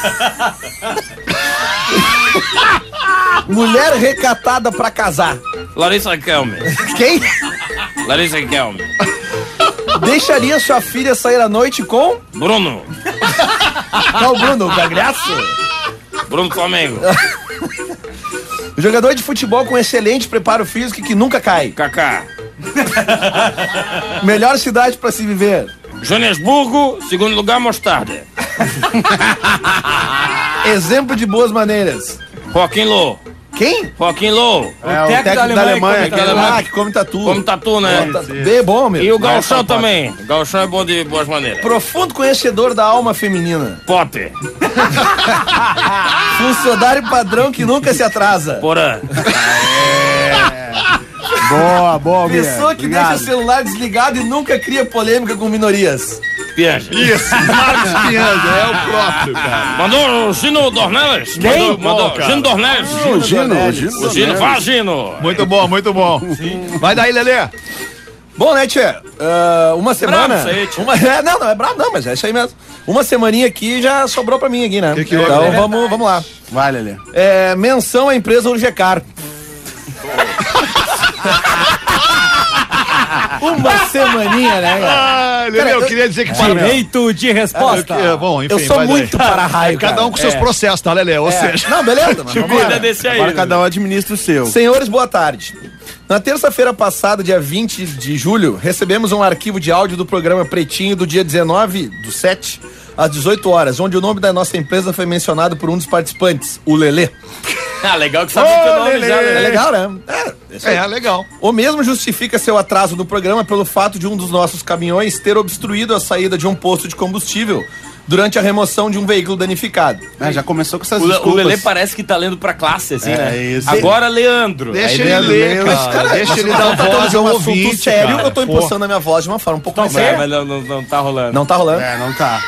F: Mulher recatada pra casar.
D: Larissa Kelme.
F: Quem?
D: Larissa Kelme.
F: Deixaria sua filha sair à noite com...
D: Bruno.
F: Qual Bruno? O Gagliasso?
D: Bruno Flamengo.
F: Jogador de futebol com excelente preparo físico e que nunca cai.
D: Kaká.
F: Melhor cidade pra se viver.
D: Joanesburgo, segundo lugar, Mostarda.
F: Exemplo de boas maneiras.
D: Joaquim Lô.
F: Quem?
D: Joaquim Lô.
E: É, o técnico da Alemanha,
F: aquele
D: da
F: lá
D: Alemanha.
F: que come tatu.
D: Como tatu, né?
F: Come tatu. Bem bom, meu.
D: E o Gauchão também. Gauchão é bom de boas maneiras.
F: Profundo conhecedor da alma feminina.
D: Potter.
F: Funcionário padrão que nunca se atrasa.
D: Porã.
E: Boa, boa, Almir.
F: Pessoa que
E: Obrigado.
F: deixa o celular desligado e nunca cria polêmica com minorias.
D: Pianja.
B: Isso, Marcos Piangers, é o próprio, cara.
D: Mandou o Gino Dornelis. Mandou, mandou.
B: cara.
D: Gino Dornelis.
E: O Gino, o Gino.
D: O Gino, vá, Gino.
B: Muito bom, muito bom. Vai daí, Lelê.
F: Bom, né, Tchê? Ah, uma semana...
D: bravo isso aí, Tchê.
F: uma, é, não, não é bravo não, mas é isso aí mesmo. Uma semaninha aqui já sobrou pra mim aqui, né?
B: Que que houve?
F: então
B: É
F: vamos, vamos lá.
E: Vai, Lelê.
F: É, menção à empresa Urgecar. Uma semaninha, né, cara?
B: Ah, Lelê,
F: Cara,
B: eu
F: eu-
B: queria dizer que para
H: Direito de resposta.
B: É, bom, enfim,
F: Eu sou
B: vai daí.
F: muito para-raio,
B: Cada um
F: cara.
B: com seus
F: É.
B: processos, tá, Lelê? Ou
F: É.
B: seja,
F: Não, beleza, mas vamos lá.
D: Cuida desse aí.
E: Agora cada um administra o seu.
F: Senhores, boa tarde. Na terça-feira passada, dia vinte de julho, recebemos um arquivo de áudio do programa Pretinho do dia dezenove do sete, às dezoito horas, onde o nome da nossa empresa foi mencionado por um dos participantes, o Lelê.
D: Ah, legal que sabe o teu nome já,
F: É
D: né?
F: legal, né? É, isso aí.
B: é legal.
F: O mesmo justifica seu atraso no programa pelo fato de um dos nossos caminhões ter obstruído a saída de um posto de combustível durante a remoção de um veículo danificado.
E: É, já começou com essas
D: O, Le- o
E: desculpas.
D: Lelê parece que tá lendo pra classe, assim,
E: É,
D: né?
E: isso.
D: Agora, Leandro.
B: Deixa
E: Aí
B: ele
E: Lelê,
B: ler,
E: mas,
B: cara.
F: Cara,
B: Deixa
F: mas
B: ele
F: eu
B: dar
F: tô tratando
B: voz
F: de
B: ao
F: um assunto
B: ouvinte,
F: sério,
B: cara.
F: eu tô impulsando a minha voz de uma forma um pouco mais
D: Mas,
F: séria.
D: mas não, não, não tá rolando.
F: Não tá rolando?
E: É, não tá.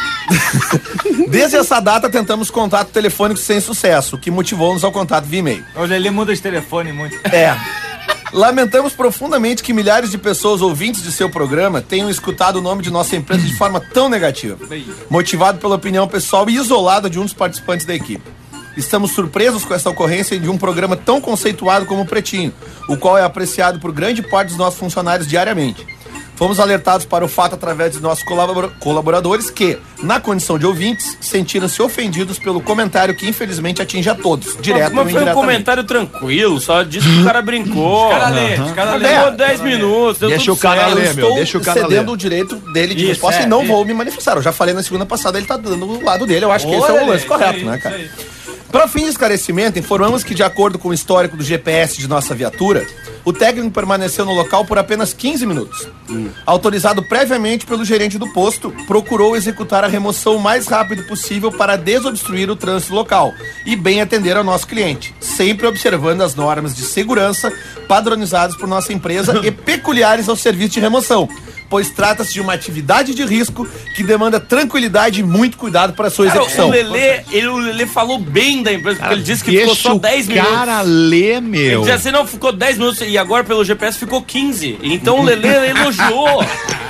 F: Desde essa data, tentamos contato telefônico sem sucesso, o que motivou-nos ao contato via e-mail.
H: O Lelê muda de telefone muito.
F: É. Lamentamos profundamente que milhares de pessoas ouvintes de seu programa tenham escutado o nome de nossa empresa de forma tão negativa, motivado pela opinião pessoal e isolada de um dos participantes da equipe. Estamos surpresos com essa ocorrência de um programa tão conceituado como o Pretinho, o qual é apreciado por grande parte dos nossos funcionários diariamente. Fomos alertados para o fato através de nossos colabora- colaboradores que, na condição de ouvintes, sentiram-se ofendidos pelo comentário que infelizmente atinge a todos, direto
D: Mas
F: ou
D: foi um
F: indiretamente.
D: comentário tranquilo, só disse que o cara brincou.
H: Cada lê, cada lê.
D: Levou dez minutos, deu
B: Deixa
D: tudo
B: o cara
D: certo.
B: ler,
F: Eu
B: meu,
F: estou
B: deixa o cara
F: cedendo
B: ler.
F: o direito dele de
H: Isso,
F: resposta
H: é,
F: e não
H: isso.
F: vou me manifestar. Eu já falei na segunda passada, ele tá dando o lado dele. Eu acho que
H: Ô,
F: esse é o
H: Lelê,
F: lance correto,
H: isso
F: né,
H: aí,
F: cara?
H: isso aí.
F: Para fim de esclarecimento, informamos que, de acordo com o histórico do G P S de nossa viatura, o técnico permaneceu no local por apenas quinze minutos. Autorizado previamente pelo gerente do posto, procurou executar a remoção o mais rápido possível para desobstruir o trânsito local e bem atender ao nosso cliente, sempre observando as normas de segurança padronizadas por nossa empresa e peculiares ao serviço de remoção, pois trata-se de uma atividade de risco que demanda tranquilidade e muito cuidado para sua
D: Cara,
F: execução.
D: o Lelê, ele, o Lelê falou bem da empresa, porque ele disse que ficou
B: Deixa
D: só
B: o
D: dez minutos.
B: cara ler,
D: Ele
B: meu.
D: disse assim, não, ficou dez minutos e agora pelo G P S ficou quinze. Então o Lelê elogiou.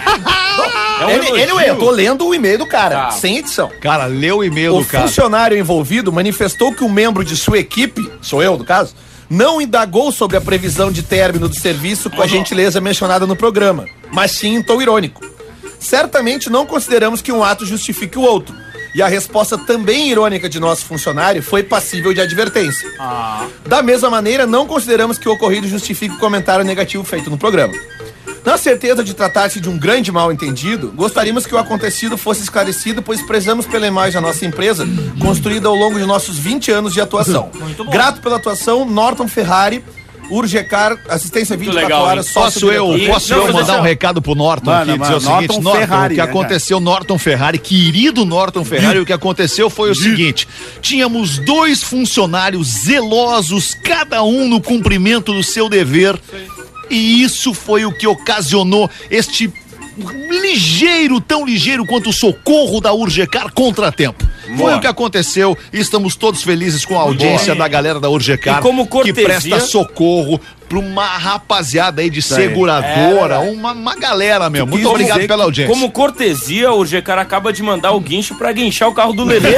D: É um
F: Ele, ele,
D: elogio.
F: eu tô lendo o e-mail do cara,
D: Tá.
F: sem edição.
B: Cara, lê o e-mail
F: O
B: do cara.
F: funcionário envolvido manifestou que um membro de sua equipe, sou eu no caso, não indagou sobre a previsão de término do serviço com a gentileza mencionada no programa, mas sim em tom irônico. Certamente não consideramos que um ato justifique o outro, e a resposta também irônica de nosso funcionário foi passível de advertência. Da mesma maneira, não consideramos que o ocorrido justifique o comentário negativo feito no programa. Na certeza de tratar-se de um grande mal-entendido, gostaríamos que o acontecido fosse esclarecido, pois prezamos pela imagem da nossa empresa, construída ao longo de nossos vinte anos de atuação. Grato pela atuação, Norton Ferrari, Urgecar, assistência vinte e quatro
D: legal,
F: horas,
D: hein?
F: sócio
B: Posso eu,
F: diretor.
B: posso
D: Não,
B: eu
D: mas
B: mandar
D: assim,
B: um
D: ó.
B: recado pro Norton
E: Mano,
B: aqui,
E: mano,
B: dizer o seguinte,
E: Norton
B: Norton,
E: Ferrari,
B: o que
E: né,
B: aconteceu, Norton Ferrari, querido Norton Ferrari, o que aconteceu foi o seguinte, tínhamos dois funcionários zelosos, cada um no cumprimento do seu dever, e isso foi o que ocasionou este ligeiro, tão ligeiro quanto o socorro da Urgecar contratempo. Foi
D: Boa.
B: o que aconteceu e estamos todos felizes com a audiência da galera da Urgecar,
D: E como
B: que
D: cortesia-
B: presta socorro pra uma rapaziada aí de seguradora, uma, uma galera mesmo. Muito
D: Quis
B: obrigado
D: dizer
B: pela
D: que,
B: audiência.
D: Como cortesia, o G-Cara acaba de mandar o guincho pra guinchar o carro do Lelê.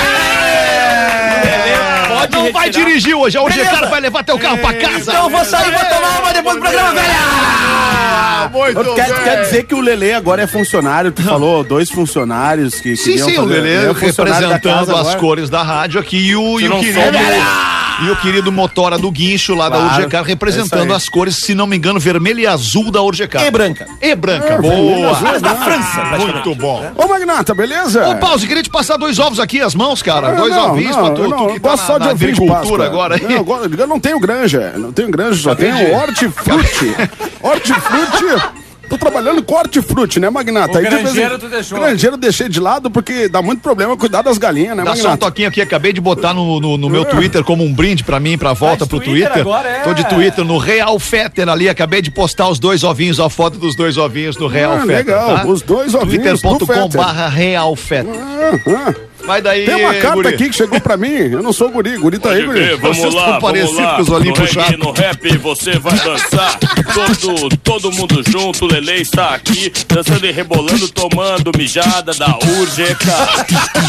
D: Pode
B: Não vai
D: retirar.
B: dirigir hoje, a Urgecar vai levar teu carro pra casa.
F: Então eu vou sair, vou tomar uma depois do programa, velho!
B: Ah, muito
E: Quer,
B: bem.
E: quer dizer que o Lelê agora é funcionário, tu falou, dois funcionários que
B: Sim,
E: queriam
B: sim, o
E: fazer-
B: Lelê
E: é funcionário da
B: representando
E: casa
B: as
E: agora.
B: cores da rádio aqui e o, e o
D: não
B: querido...
D: soube.
B: E o querido motora do guincho lá
E: Claro,
B: da Urgecar
E: é
B: representando
E: isso aí.
B: as cores, se não me engano, vermelho e azul da Urgecar.
F: E branca.
B: E branca,
E: vermelho e
B: boa.
E: azul,
B: da
E: né?
B: França. Muito bom.
E: Ô, Magnata, beleza?
B: Ô, Pause, queria te passar dois ovos aqui, as mãos, cara.
E: Ah,
B: dois
E: não,
B: ovinhos
E: não,
B: pra tu,
E: eu
B: tu
E: não,
B: que
E: eu
B: tá
E: gosto
B: na,
E: só de
B: na
E: ovinho de
B: agricultura
E: Páscoa.
B: agora.
E: Não, eu gosto- eu não tenho granja, não tenho granja, só tenho hortifruti. Hortifruti. Tô trabalhando com hortifruti, né, Magnata?
D: O
E: Aí, de vez em-
D: granjeiro tu deixou.
E: Granjeiro eu deixei de lado porque dá muito problema cuidar das galinhas, né,
B: Dá só um
E: Magnata?
B: toquinho aqui, acabei de botar no, no, no meu Twitter como um brinde pra mim, pra volta
D: de
B: pro
D: Twitter
B: Twitter.
D: agora, é.
B: Tô de Twitter no Real Fetter ali, acabei de postar os dois ovinhos, a foto dos dois ovinhos no Real
E: Ah,
B: Fetter.
E: legal,
B: tá?
E: os dois ovinhos do
B: twitter ponto com
E: Fetter.
B: barra Real Fetter.
E: Ah, ah.
B: Vai daí,
E: Tem uma carta
B: guri.
E: aqui que chegou pra mim, eu não sou guri, guri tá aí,
C: Pode ver,
E: guri.
C: vamos
B: Vocês
C: lá,
B: estão
C: vamos
B: parecidos
C: lá.
B: com os olhinhos
C: No reggae,
B: puxados.
C: no rap você vai dançar. Todo, todo mundo junto, o Lelê está aqui, dançando e rebolando, tomando mijada da Urgecar.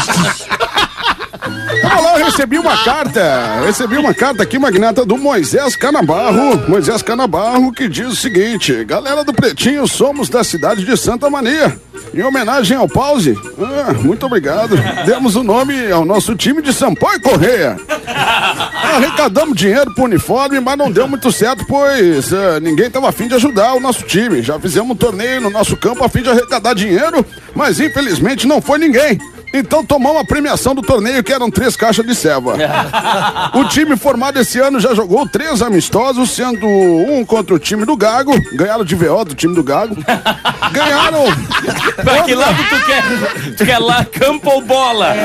E: Olha lá, eu recebi uma carta, recebi uma carta aqui, Magnata, do Moisés Canabarro, Moisés Canabarro, que diz o seguinte: galera do Pretinho, somos da cidade de Santa Mania, em homenagem ao Pause, ah, muito obrigado, demos o nome ao nosso time de Sampaio Correia, arrecadamos dinheiro pro uniforme, mas não deu muito certo, pois ah, ninguém tava a fim de ajudar o nosso time, já fizemos um torneio no nosso campo a fim de arrecadar dinheiro, mas infelizmente não foi ninguém. Então tomamos a premiação do torneio, que eram três caixas de ceva. O time formado esse ano já jogou três amistosos, sendo um contra o time do Gago. Ganharam de V O do time do Gago. Ganharam.
D: Pra que lado tu quer? Tu quer lá, campo ou bola?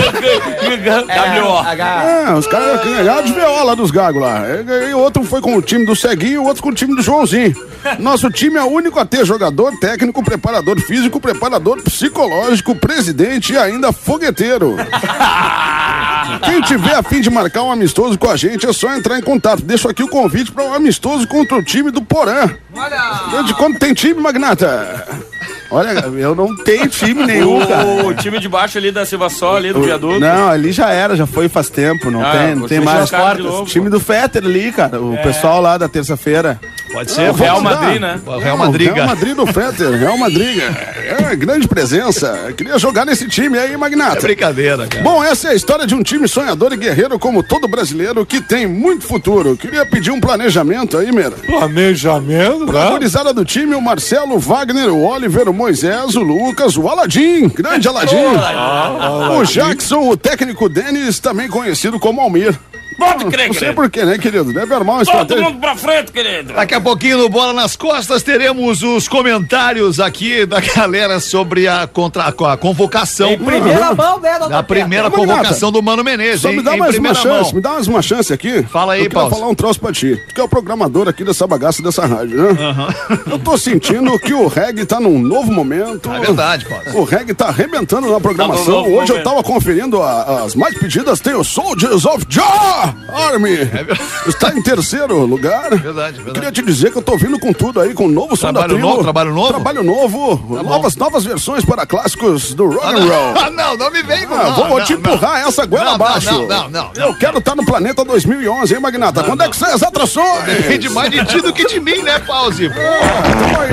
D: W O.
E: É, os caras ganharam de V O lá dos Gagos lá. E outro foi com o time do Ceguinho, o outro com o time do Joãozinho. Nosso time é o único a ter jogador, técnico, preparador físico, preparador psicológico, presidente e ainda fogueteiro. Quem tiver a fim de marcar um amistoso com a gente é só entrar em contato. Deixo aqui o convite para um amistoso contra o time do Porã. Olha! De quanto tem time, Magnata? Olha, eu não tenho time nenhum, cara.
D: O time de baixo ali da Silva Sol, ali do viaduto.
E: Não, ali já era, já foi faz tempo, não
D: Ah,
E: tem, não
D: vou
E: tem
D: fechar
E: mais.
D: os caras de novo,
E: O time do Fetter ali, cara, o pessoal lá da terça-feira.
B: Pode ser,
E: Ah,
D: Real
E: vamos dar.
D: Madrid, né?
B: O Real Madrid.
E: Real Madrid do Fetter, Real Madrid. É, grande presença. Eu queria jogar nesse time aí, Magnata.
B: É brincadeira, cara.
E: Bom, essa é a história de um time sonhador e guerreiro como todo brasileiro que tem muito futuro. Queria pedir um planejamento aí, Mera.
I: Planejamento,
E: Pra
I: né?
E: gurizada do time, o Marcelo, o Wagner, o Oliver, o Moisés, o Lucas, o Aladim, grande Aladim. O Jackson, o técnico Denis, também conhecido como Almir.
D: Pode crer,
E: Não sei
D: querido.
E: por quê, né, querido? Deve armar uma
D: Todo
E: estratégia.
D: mundo pra frente, querido.
B: Daqui a pouquinho no Bola nas Costas teremos os comentários aqui da galera sobre a, contra, a convocação.
H: Em primeira mão, né,
B: Da
H: doutor
B: primeira
E: Magnata,
B: convocação do Mano Menezes,
E: Só
B: hein?
E: me dá
B: Em
E: mais uma
B: primeira
E: chance,
B: mão.
E: me dá mais uma chance aqui.
B: Fala aí,
E: Eu queria
B: Paulo.
E: falar um troço pra ti. Tu que é o programador aqui dessa bagaça dessa rádio, né? Eu tô sentindo que o reggae tá num novo momento.
B: É verdade, Paulo.
E: O reggae tá arrebentando na
D: Tá
E: programação.
D: num novo
E: Hoje eu
D: momento.
E: tava conferindo a- as mais pedidas. Tem o Soldiers of Jah Army. Está em terceiro lugar.
B: É Verdade, verdade.
E: Queria te dizer que eu tô vindo com tudo aí, com o novo som da
B: Trabalho
E: tribo.
B: novo, trabalho novo? Tá
E: Trabalho novo. novas, novas versões para clássicos do rock and roll.
B: Ah, não, não me vem com
E: Ah,
B: não,
E: vou, vou
B: não,
E: te empurrar
B: não.
E: essa goela
B: Não, não,
E: abaixo.
B: não, não, não,
E: Eu quero estar no Planeta dois mil e onze, hein, Magnata? Quando é que saem as atrações?
B: Depende mais de ti do que de mim, né, Pause?
E: Ah, então aí.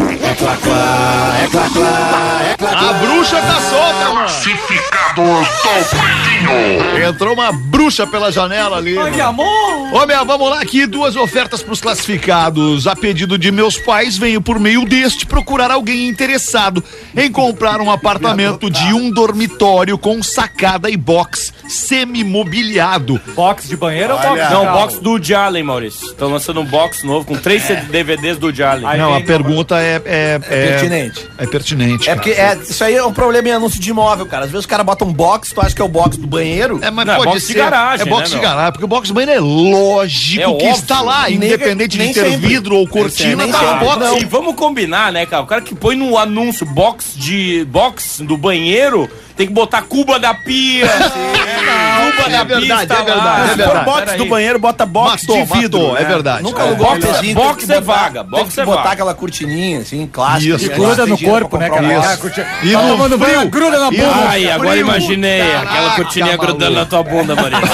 B: É clá, clá, é clá, clá, é clá, clá. A bruxa tá solta, mano.
A: Classificados do Pretinho.
B: Entrou uma bruxa pela janela ali.
H: Ai, amor.
B: Ô, meu, vamos lá aqui, duas ofertas pros classificados. A pedido de meus pais, venho por meio deste procurar alguém interessado em comprar um apartamento de um dormitório com sacada e box semi-mobiliado.
H: Box de banheiro ou box de
D: Não,
H: carro?
D: box do Woody Allen, Maurício. Estão lançando um box novo com três D V Ds do Woody Allen.
H: Aí
B: Não, a
H: vem-
B: pergunta é... É, é,
F: Pertinente.
B: é pertinente,
F: É
B: cara.
F: porque é, isso aí é um problema em anúncio de imóvel, cara. Às vezes o cara bota um box, tu acha que é o box do banheiro.
B: É, mas
D: Não, é
B: pode
D: box de
B: ser.
D: garagem,
B: É box
D: né,
B: de
D: meu?
B: garagem, porque o box de banheiro é lógico
D: É
B: que
D: óbvio.
B: está lá,
F: Nem-
B: independente
F: nem
B: de ter
F: sempre.
B: vidro ou
F: Nem
B: cortina,
F: sempre,
B: tá
F: nem
B: lá
F: sempre.
B: box.
F: Não.
D: E vamos combinar, né, cara? O cara que põe no anúncio box de box do banheiro tem que botar cuba da pia. Cuba
B: é
D: da
B: verdade,
D: pia está
B: é verdade,
D: lá.
B: é
F: Se for
B: verdade.
F: box
D: Peraí.
F: do banheiro, bota box
B: Matou,
F: de vidro.
B: matou,
F: né?
B: é verdade.
F: Nunca
B: É.
F: alugou um
D: Box-
F: pezinho.
D: box
F: tem que
D: é
F: botar-
D: vaga, box
F: Tem que
D: é
F: botar
D: vaga.
F: aquela cortininha, assim, clássica.
B: Isso.
F: né?
H: Gruda
F: Tem
H: no
F: dinheiro
H: corpo,
F: pra
H: né,
F: comprar um
H: cara?
F: box.
B: E
H: Tá
B: no
H: tomando banho,
B: frio,
H: gruda na
B: e
H: bunda.
B: no
D: Ai, agora
B: frio.
D: imaginei aquela
B: Caraca,
D: cortininha
B: maluco.
D: grudando na tua bunda, Maurício.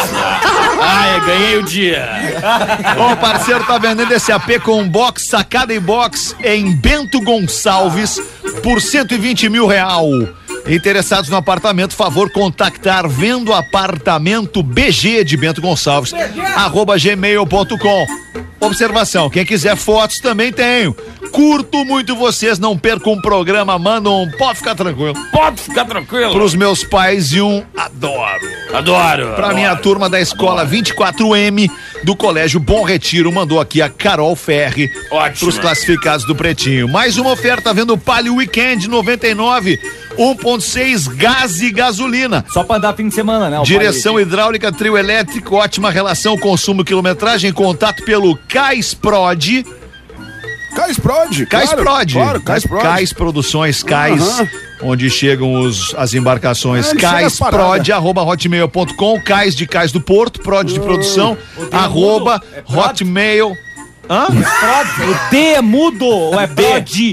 D: Ai, ganhei o dia.
B: Bom, o parceiro tá vendendo esse A P com box, sacada e box em Bento Gonçalves por cento e vinte mil real. Interessados no apartamento, favor contactar vendo apartamento B G de Bento Gonçalves, arroba gmail ponto com. Observação, quem quiser fotos também tenho. Curto muito vocês, não percam um programa, mandam um, pode ficar tranquilo.
D: Pode ficar tranquilo.
B: Pros meus pais e um adoro.
D: Adoro.
B: Pra minha turma da escola vinte e quatro M do Colégio Bom Retiro, mandou aqui a Carol Ferri.
D: Ótimo.
B: Pros classificados do Pretinho. Mais uma oferta vendo o Palio Weekend noventa e nove, um ponto seis gás e gasolina.
H: Só pra andar fim de semana, né? o
B: Direção
H: palete.
B: hidráulica, trio elétrico, ótima relação, consumo, quilometragem, contato pelo Cais Prod.
E: Cais Prod.
B: Cais
E: claro,
B: Prod.
E: Claro, Cais Prod.
B: Cais Produções, Cais,
E: Aham.
B: onde chegam os, as embarcações.
E: Ah, ele chega
B: Cais
E: as paradas.
B: Prod, arroba hotmail ponto com, Cais de Cais do Porto, Prod de produção, arroba
H: é Prod?
B: hotmail. Hã?
H: Prod. O D é mudo ou é Prod?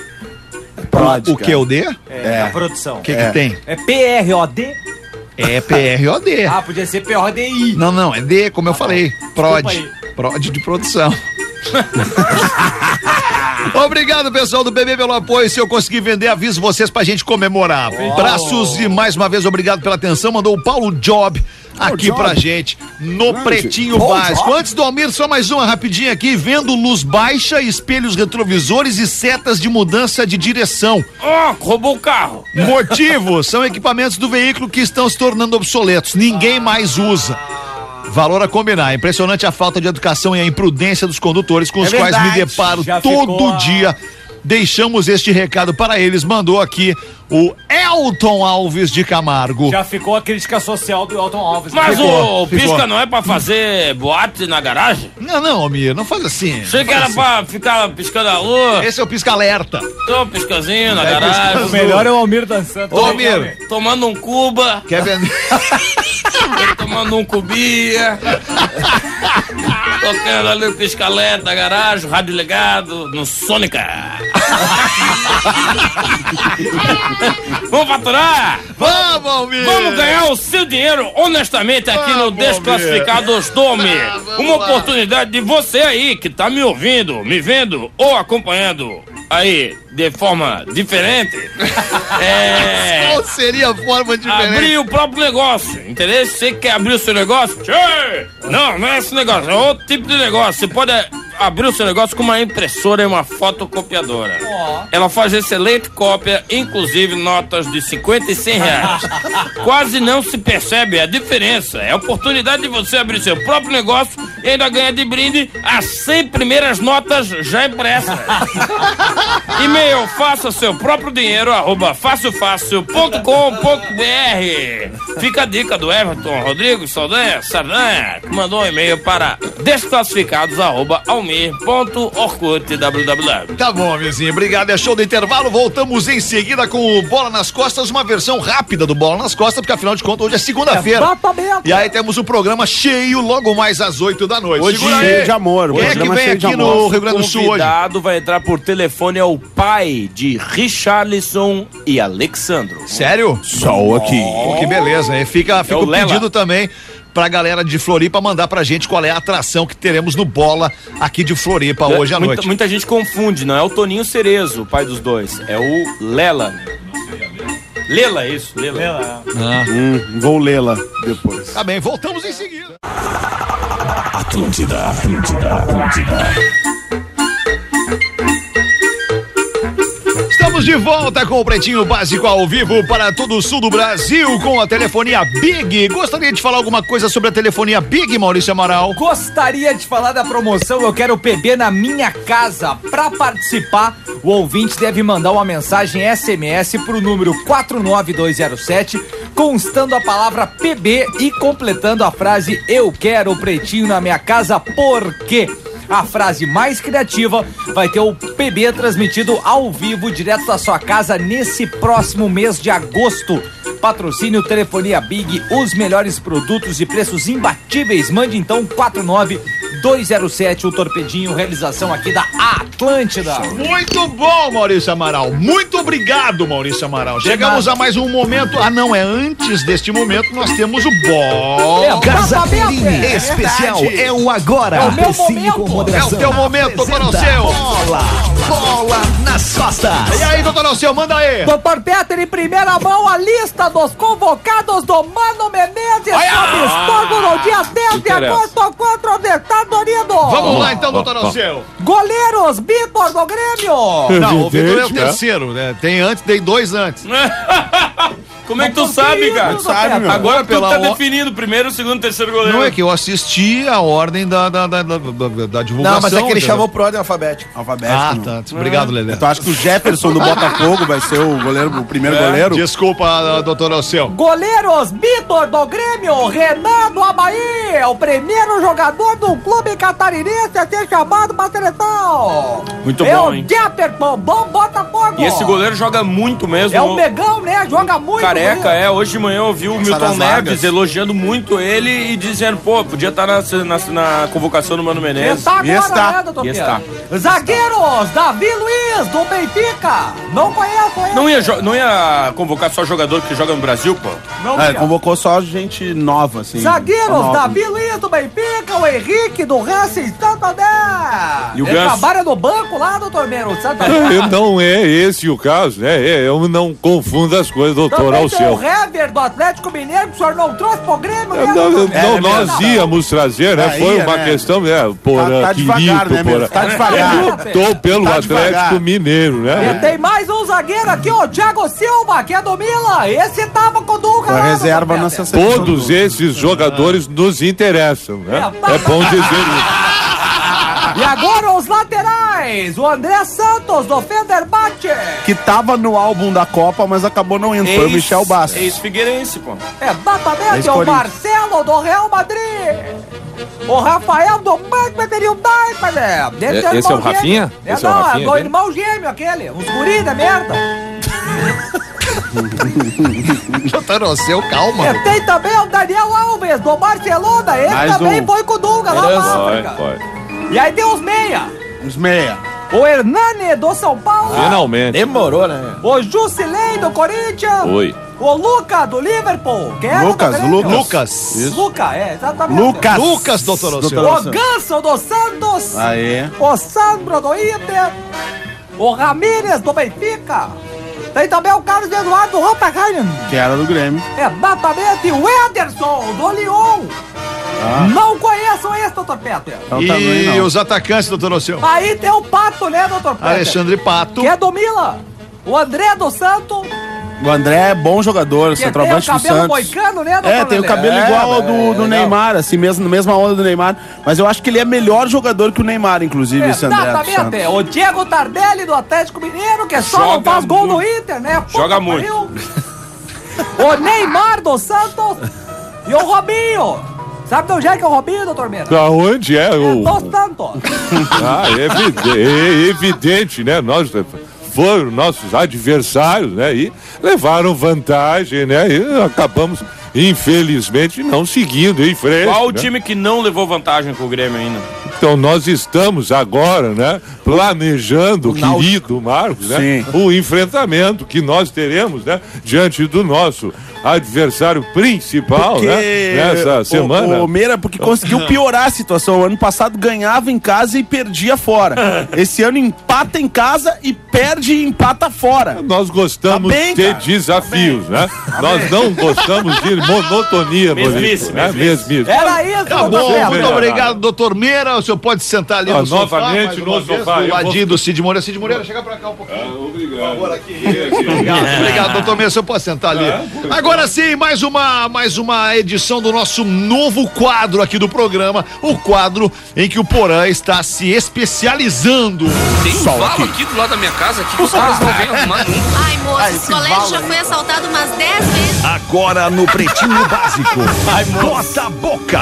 F: Prod,
B: O que, o D? O
H: É, a produção.
B: que que tem?
H: É P R O D?
B: É P R O D.
H: Ah, podia ser P R O D I.
B: Não, não, é D, como eu falei. Prod.
H: aí.
B: Prod de produção. Obrigado, pessoal do B B, pelo apoio. Se eu conseguir vender, aviso vocês pra gente comemorar. Braços e mais uma vez, obrigado pela atenção. Mandou o Paulo Job aqui
E: Job.
B: pra gente no
E: Grande.
B: Pretinho
F: Paulo
B: Básico.
F: Job.
B: Antes do Almir, só mais uma rapidinha aqui. Vendo luz baixa, espelhos retrovisores e setas de mudança de direção.
D: Ó, roubou o carro.
B: Motivo, são equipamentos do veículo que estão se tornando obsoletos. Ninguém mais usa. Valor a combinar. Impressionante a falta de educação e a imprudência dos condutores com os
F: É
B: quais me
F: verdade.
B: deparo
H: Já
B: todo
H: ficou a-
B: dia. Deixamos este recado para eles. Mandou aqui o Elton Alves de Camargo.
H: Já ficou a crítica social do Elton Alves.
D: Mas
B: Ficou,
D: o
B: ficou.
D: pisca não é pra fazer boate na garagem?
B: Não, não, Almir, não faz assim.
D: Achei que era pra ficar piscando a lua.
B: Esse é o pisca-alerta.
D: Tô piscazinho na
B: É,
D: garagem.
H: O melhor é o Almir dançando.
B: Ô, Almir,
D: Tomando um cuba,
B: quer vender?
D: tomando um cubia. Tocando ali o piscalete na garagem, o rádio ligado, no Sônica. Vamos faturar?
B: Vamos, Almir!
D: Vamos ganhar o seu dinheiro honestamente aqui no
B: Vamos,
D: Desclassificados do Almir.
B: Vamos
D: Uma
B: lá.
D: oportunidade de você aí que tá me ouvindo, me vendo ou acompanhando aí de forma diferente. É.
B: Qual seria a forma diferente?
D: Abrir o próprio negócio, entendeu? Você quer abrir o seu negócio? Tchê! Não, não é esse negócio, é outro tipo de negócio. Você pode é, abrir o seu negócio com uma impressora e uma fotocopiadora. Ela faz excelente cópia, inclusive notas de cinquenta e cem reais. Quase não se percebe a diferença. É a oportunidade de você abrir seu próprio negócio e ainda ganhar de brinde as cem primeiras notas já impressas. E-mail, faça seu próprio dinheiro, arroba fácil fácil ponto com ponto br. Fica a dica do Everton Rodrigues Saldanha Sardanha, que mandou um e-mail para desclassificados arroba almir ponto orkut www.
B: Tá bom, Almirzinho, obrigado. É show do intervalo. Voltamos em seguida com o Bola nas Costas, uma versão rápida do Bola nas Costas, porque afinal de contas hoje é segunda-feira.
H: Exatamente.
B: E aí temos o programa cheio logo mais às oito da noite.
E: Hoje
B: Segura
E: cheio
B: aí.
E: de amor, o
B: Quem é que
E: programa
B: vem
E: cheio de
B: aqui
E: amor.
B: no Rio Grande do Sul
D: O
B: hoje?
D: convidado vai entrar por telefone, é o pai de Richarlison e Alexandro.
B: Sério?
E: Sol aqui.
B: Pô, que beleza, hein? Fica, fica
D: É o
B: o
D: Lela.
B: pedido também pra galera de Floripa mandar pra gente qual é a atração que teremos no Bola aqui de Floripa hoje à
D: muita,
B: noite.
D: Muita gente confunde, não é o Toninho Cerezo, o pai dos dois, é o Lela. Lela, isso, Lela. Lela.
B: Ah.
E: Hum, vou lê-la depois.
B: Tá bem, voltamos em seguida.
A: Atlântida, Atlântida, Atlântida.
B: Estamos de volta com o Pretinho Básico ao vivo para todo o sul do Brasil com a telefonia Big. Gostaria de falar alguma coisa sobre a telefonia Big, Maurício Amaral?
H: Gostaria de falar da promoção Eu Quero P B na Minha Casa. Para participar, o ouvinte deve mandar uma mensagem S M S para o número quatro nove dois zero sete, constando a palavra P B e completando a frase Eu quero o Pretinho na minha casa, por quê? A frase mais criativa vai ter o P B transmitido ao vivo, direto da sua casa, nesse próximo mês de agosto. Patrocínio Telefonia Big, os melhores produtos e preços imbatíveis. Mande então quatro nove dois zero sete, o torpedinho, realização aqui da Atlântida.
B: Muito bom, Maurício Amaral. Muito obrigado, Maurício Amaral. Chegamos a mais um momento. Ah, não, é antes deste momento nós temos o Bola.
H: É,
J: Casa Perini especial é o agora.
H: É o meu
J: Aprecie
H: momento.
J: com moderação.
B: É o teu momento, doutor Alceu.
J: Bola, bola nas costas.
B: E aí, doutor Alceu, manda aí.
H: Doutor Peter, em primeira mão, a lista dos convocados do Mano Menezes sob estouro no dia dez de agosto contra o Estados Unidos.
B: Vamos lá então, doutor Alceu.
H: Goleiros, Vitor do Grêmio.
B: Não, o Vitor é o
G: Evidente, né?
B: terceiro, né? Tem antes, tem dois antes.
D: Como é que tu sabe, cara?
E: Sabe, meu.
D: Agora tu
B: Pela
D: tá
B: or-
D: definindo primeiro, segundo, terceiro goleiro.
B: Não é que eu assisti a ordem da, da, da, da, da- da divulgação.
F: Não, mas é que ele
B: entendeu?
F: chamou pro ordem alfabética.
E: Alfabético.
B: Ah,
E: não.
B: tá. Obrigado, Lelê.
E: Tu acha que o Jefferson do Botafogo vai ser o goleiro, o primeiro goleiro?
B: Desculpa, doutor Alceu.
H: Goleiros, Vitor do Grêmio, Renan do Havaí, é o primeiro jogador do clube catarinense a ser chamado pra seleção.
D: Muito
H: é
D: bom,
H: o
D: hein?
H: Jefferson, bom Botafogo.
D: E esse goleiro joga muito mesmo.
H: É o Megão, né? Joga muito.
D: Careca,
H: goleiro.
D: é. Hoje de manhã eu ouvi o Milton
E: nas
D: Neves
E: vagas.
D: elogiando muito ele e dizendo, pô, podia estar na, na, na convocação do Mano Menezes.
H: Está agora,
E: está.
H: né, doutor
D: E
H: Pedro?
D: está.
H: Zagueiros, Davi Luiz, do Benfica. Não conheço ele.
D: Não ia, jo- não ia convocar só jogador que joga no Brasil, pô?
H: Não
E: É,
H: ia.
E: convocou só gente nova, assim.
H: Zagueiros,
E: Só nova.
H: Davi Luiz do Benfica, o Henrique do Racing Santander.
D: E o
H: Ele
D: Ganso?
H: trabalha no banco lá, doutor Mero, Santander.
G: Não é esse o caso, né? É, eu não confundo as coisas, doutor
H: Também tem o
G: Alceu.
H: Hever do Atlético Mineiro, que o senhor não trouxe pro Grêmio, né,
G: Não,
H: doutor
G: não,
H: Mero?
G: nós íamos trazer, né?
E: Aí,
G: Foi uma
E: né?
G: questão, né? Por
E: Tá- tá devagar,
G: Quirito,
E: né,
G: por...
E: meu? Tá devagar.
G: Eu tô pelo
E: Tá
G: Atlético
E: devagar.
G: Mineiro,
H: E
G: né?
H: tem mais um zagueiro aqui, o Thiago Silva, que é do Milan. Esse tava com o Dunga
E: A
H: lá,
E: reserva
H: doutor
E: na
H: Peter.
E: seleção.
G: Todos esses jogadores nos interessam, né?
H: É,
G: É bom dizer isso.
H: E agora os laterais, o André Santos, do Fenerbahçe.
E: Que tava no álbum da Copa, mas acabou não indo. Foi o Michel Bastos.
D: Ex-Figueirense, pô.
H: Exatamente,
E: Esse
H: o
E: Corinthians.
H: Marcelo, do Real Madrid. O Rafael do Manchester United. Deve
G: É-
H: ser
G: esse é o
H: irmão
G: Rafinha?
H: gêmeo. É,
G: Esse é o
H: não,
G: Rafinha
H: é do
G: dele?
H: irmão gêmeo aquele. Uns guri da merda.
B: Doutor Alceu, calma.
H: É, tem também o Daniel Alves, do Barcelona. Ele
E: Mais
H: também
E: um.
H: foi com o Dunga lá na
G: Foi,
H: África.
G: foi.
H: E aí tem os meia.
E: Os meia.
H: O Hernani, do São Paulo.
G: Finalmente.
F: Demorou, né?
H: O Jusilei, do Corinthians.
G: Oi.
H: O Luca, do Liverpool. Quem é
E: Lucas,
H: do Grêmio?
E: Lucas.
B: Lucas.
H: Luca, é, exatamente.
E: Lucas.
B: Lucas, doutor Alceu.
E: Doutor
H: O
E: Alceu.
H: Ganso, do Santos.
E: Aê.
H: O Sandro, do Inter. O Ramírez, do Benfica. Tem também o Carlos Eduardo do Hoffenheim.
E: Que era do Grêmio.
H: Exatamente. O Ederson, do Lyon. Não conheço esse, doutor Peter.
E: Então também
B: E
E: não.
B: os atacantes, doutor Alceu?
H: Aí tem o Pato, né, doutor Peter?
B: Alexandre Pato.
H: Que é do Milan. O André do Santo.
E: O André é bom jogador,
H: Que tem o
E: centroavante do
H: cabelo
E: Santos.
H: moicano, né, doutor
E: É, tem o
H: Lelê?
E: cabelo
F: É,
E: igual ao
F: é,
E: do,
F: é
E: do
F: legal.
E: Neymar, assim, mesmo, na mesma onda do Neymar. Mas eu acho que ele é melhor jogador que o Neymar, inclusive, esse André do Santos.
H: Exatamente. O Diego Tardelli do Atlético Mineiro, que só não
D: Joga
H: faz gol no
D: muito.
H: Inter, né? Puta
D: Joga
H: que
D: muito.
H: pariu. O Neymar do Santos e o Robinho. Sabe de onde é que é o Robinho, doutor Mena?
G: Da onde é
H: É
G: o...
H: do Santos.
G: Ah, é evidente, é evidente, né? Nós foram nossos adversários, né? E levaram vantagem, né? E acabamos, infelizmente, não seguindo em frente.
D: Qual o
G: né?
D: time que não levou vantagem com o Grêmio ainda?
G: Então nós estamos agora, né, planejando, querido Marcos, né, o enfrentamento que nós teremos, né, diante do nosso adversário principal,
K: porque,
G: né, nessa semana.
K: O, o Meira, porque conseguiu piorar a situação. O ano passado ganhava em casa e perdia fora. Esse ano empata em casa e perde e empata fora.
G: Nós gostamos
K: tá bem,
G: de
K: cara.
G: desafios, tá né? Tá nós bem. não gostamos de monotonia,
C: mesmice,
G: né? mesmice.
H: Era isso,
B: Tá bom, muito obrigado, doutor Meira. O senhor pode sentar ali
G: ah,
B: no sofá.
G: Novamente no sofá.
B: Do ladinho do Cid Moreira. Cid Moreira, chega pra cá um pouquinho.
G: Ah, obrigado.
B: Por favor, aqui. Obrigado, obrigado, doutor Meira. O senhor pode sentar ali. Agora sim, mais uma, mais uma edição do nosso novo quadro aqui do programa. O quadro em que o Porã está se especializando.
D: Tem um valo aqui. aqui do lado da minha casa aqui que os caras não vêm arrumar nunca.
L: Ai, moço, esse colégio já foi assaltado umas dez vezes.
J: Agora no Pretinho Básico.
K: Ai, moço.
J: Bota a boca.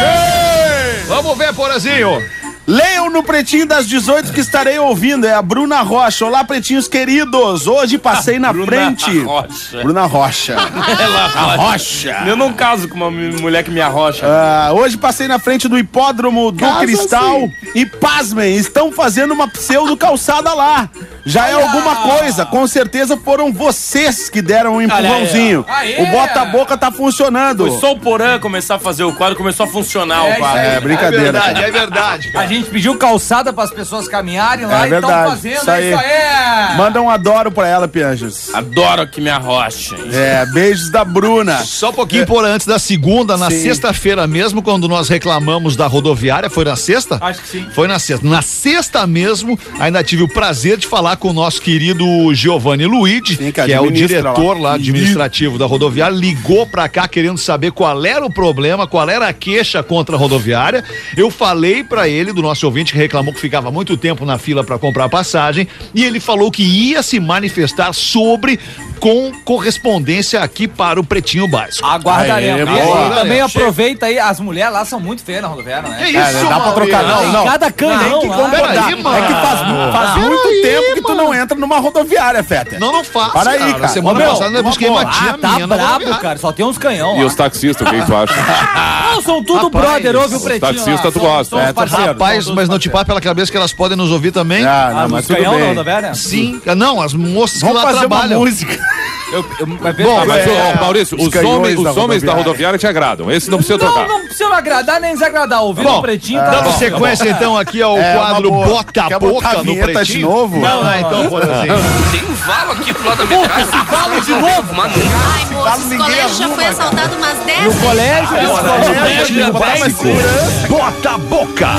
B: Vamos ver, Porazinho.
K: Leiam no Pretinho das dezoito que estarei ouvindo. É a Bruna Rocha. Olá, pretinhos queridos. Hoje passei na
D: Bruna
K: frente.
D: Rocha.
K: Bruna Rocha.
D: Ela
K: A Rocha.
D: Eu não caso com uma mulher que me arrocha.
K: Ah, hoje passei na frente do hipódromo do
E: Casa
K: Cristal
E: sim.
K: e, pasmem, estão fazendo uma pseudo calçada lá. Já é alguma coisa. Com certeza foram vocês que deram um empurrãozinho.
H: Aí, ó.
K: O bota-a-boca tá funcionando.
C: Foi só o Porã começar a fazer o quadro, começou a funcionar
H: É
C: o quadro.
K: É,
B: É
K: brincadeira.
B: verdade, é verdade.
H: A gente pediu calçada para as pessoas caminharem lá
K: É
H: e estão
K: verdade,
H: fazendo.
K: isso aí.
H: É isso aí.
K: Manda um adoro pra ela, Pianjas.
C: Adoro que me arrochem.
K: É, beijos da Bruna.
B: Só um pouquinho por antes da segunda, na
K: Sim.
B: sexta-feira mesmo, quando nós reclamamos da rodoviária, foi na sexta?
H: Acho que sim.
B: Foi na sexta. Na sexta mesmo, ainda tive o prazer de falar com o nosso querido Giovanni Luigi,
K: Sim,
B: que,
K: que
B: é o
K: administra
B: diretor lá,
K: lá.
B: administrativo da rodoviária, ligou pra cá querendo saber qual era o problema, qual era a queixa contra a rodoviária. Eu falei pra ele, do nosso ouvinte que reclamou que ficava muito tempo na fila pra comprar passagem, e ele falou que ia se manifestar sobre com correspondência aqui para o Pretinho Básico.
H: Aguardaremos.
K: Aê,
H: E
K: boa.
H: também aproveita aí, as mulheres lá são muito feias na rodoviária, né?
B: É
K: É,
B: isso,
K: não dá pra trocar, não,
H: Tem
K: não.
H: cada canhão
K: Tem que
H: lá.
K: concordar.
B: Peraí, mano.
K: É que faz, faz
B: Peraí,
K: muito tempo que tu
B: mano.
K: não entra numa rodoviária, Feta.
B: Não, não faço,
K: Para aí,
B: cara.
K: cara.
B: Semana
K: Ô, meu,
B: passada eu
K: uma
B: busquei
K: boa.
B: uma tia
H: Ah, tá
B: minha na
H: brabo,
B: rodoviária.
H: cara. Só tem uns canhão
G: E
H: lá.
G: os taxistas, o que tu acha?
H: Não, são tudo
B: Rapaz,
H: brother, ouve o
G: os
H: Pretinho
G: taxistas
H: lá.
G: tu
H: São-
G: gosta.
H: são os
K: É,
H: parceiros,
B: Rapaz,
H: são
B: mas
H: todos
B: não te pá pela cabeça que elas podem nos ouvir também?
K: Ah,
H: Ah,
K: não, mas
H: os
K: tudo
H: canhão na
K: bem.
H: rodoviária?
B: Sim. Não, as moças
K: Vamos
B: que lá
K: fazer uma
B: trabalham.
K: música.
H: Eu, eu, mas
B: Bom,
G: Ah, mas,
K: É,
G: ô, Maurício,
K: os
G: os,
K: canhões
G: homens,
K: da
G: os homens da
K: rodoviária.
G: rodoviária te agradam. Esse não precisa
H: não,
G: trocar.
H: não precisa agradar nem desagradar. Ouvir
B: Bom,
H: o Pretinho tá
B: Dando
H: bom.
B: sequência então aqui ao
K: É,
B: quadro
K: uma boa.
B: Bota a
K: Quer botar a
B: Boca no
K: vinheta
B: Pretinho.
K: de novo?
B: Não, não, então, por assim.
D: Tem um valo aqui do lado da minha casa. Esse
H: valo de novo?
D: Mano,
L: Ai, moço, esse
K: ninguém
L: colégio já
K: arruma,
L: foi assaltado umas dez
H: No
L: vezes.
H: colégio,
J: Pretinho Básico. Bota a boca.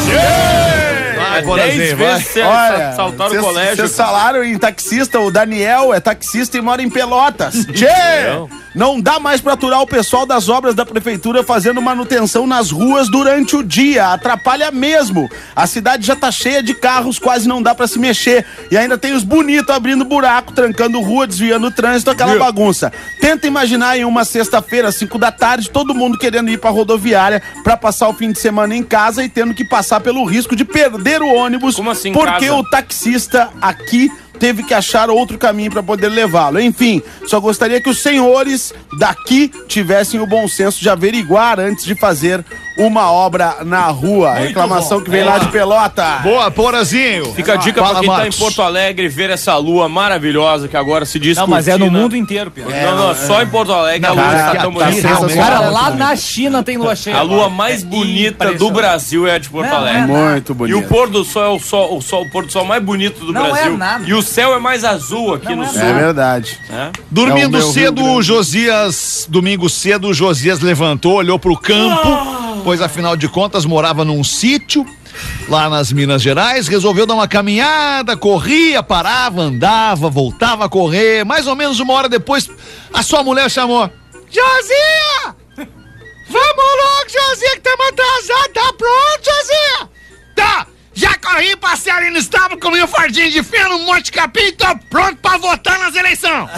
B: Vai,
C: dez
B: Porazinho, vai.
C: vezes você
K: Olha,
C: assaltaram o
K: cês-
C: colégio.
K: Vocês falaram em taxista, o Daniel é taxista e mora em Pelotas. Tchê! Não dá mais pra aturar o pessoal das obras da prefeitura fazendo manutenção nas ruas durante o dia. Atrapalha mesmo. A cidade já tá cheia de carros, quase não dá pra se mexer. E ainda tem os bonitos abrindo buraco, trancando rua, desviando o trânsito, aquela bagunça. Tenta imaginar em uma sexta-feira, cinco da tarde, todo mundo querendo ir pra rodoviária pra passar o fim de semana em casa e tendo que passar pelo risco de perder o ônibus.
C: Como assim,
K: porque
C: casa?
K: o taxista aqui teve que achar outro caminho para poder levá-lo. Enfim, só gostaria que os senhores daqui tivessem o bom senso de averiguar antes de fazer uma obra na rua. Reclamação que vem lá de Pelota.
B: Boa, Porazinho.
C: Fica a dica
B: Fala,
C: pra quem tá em
B: Marcos.
C: Porto Alegre ver essa lua maravilhosa que agora se diz
H: Não, mas é no
C: cortina.
H: mundo inteiro, Pedro.
C: Não, não, só em Porto Alegre a lua
K: cara,
C: está
K: que
C: tão
K: tá
C: bonita.
K: sensacional.
H: Cara, lá na China tem lua cheia.
C: A lua
H: agora.
C: mais
H: É
C: bonita do
H: impressionante.
C: Brasil é a de Porto
H: Não,
C: Alegre.
H: é
K: Muito
C: E
K: bonito.
C: o pôr do sol é o sol, o sol, o pôr do sol mais bonito do
H: Não é
C: Brasil.
H: nada.
C: E o céu é mais azul aqui no sul.
K: É verdade.
C: né?
B: Dormindo
K: É o meu Rio
B: cedo,
K: Grande.
B: Josias, domingo cedo, Josias levantou, olhou pro campo, pois afinal de contas morava num sítio lá nas Minas Gerais, resolveu dar uma caminhada, corria, parava, andava, voltava a correr, mais ou menos uma hora depois, a sua mulher chamou: Josia! Vamos logo, Josia, que estamos atrasados, tá pronto, Josia? Tá! Já corri, passei ali no estábulo, comi um fardinho de feno, um monte de capim, tô pronto pra votar nas eleições.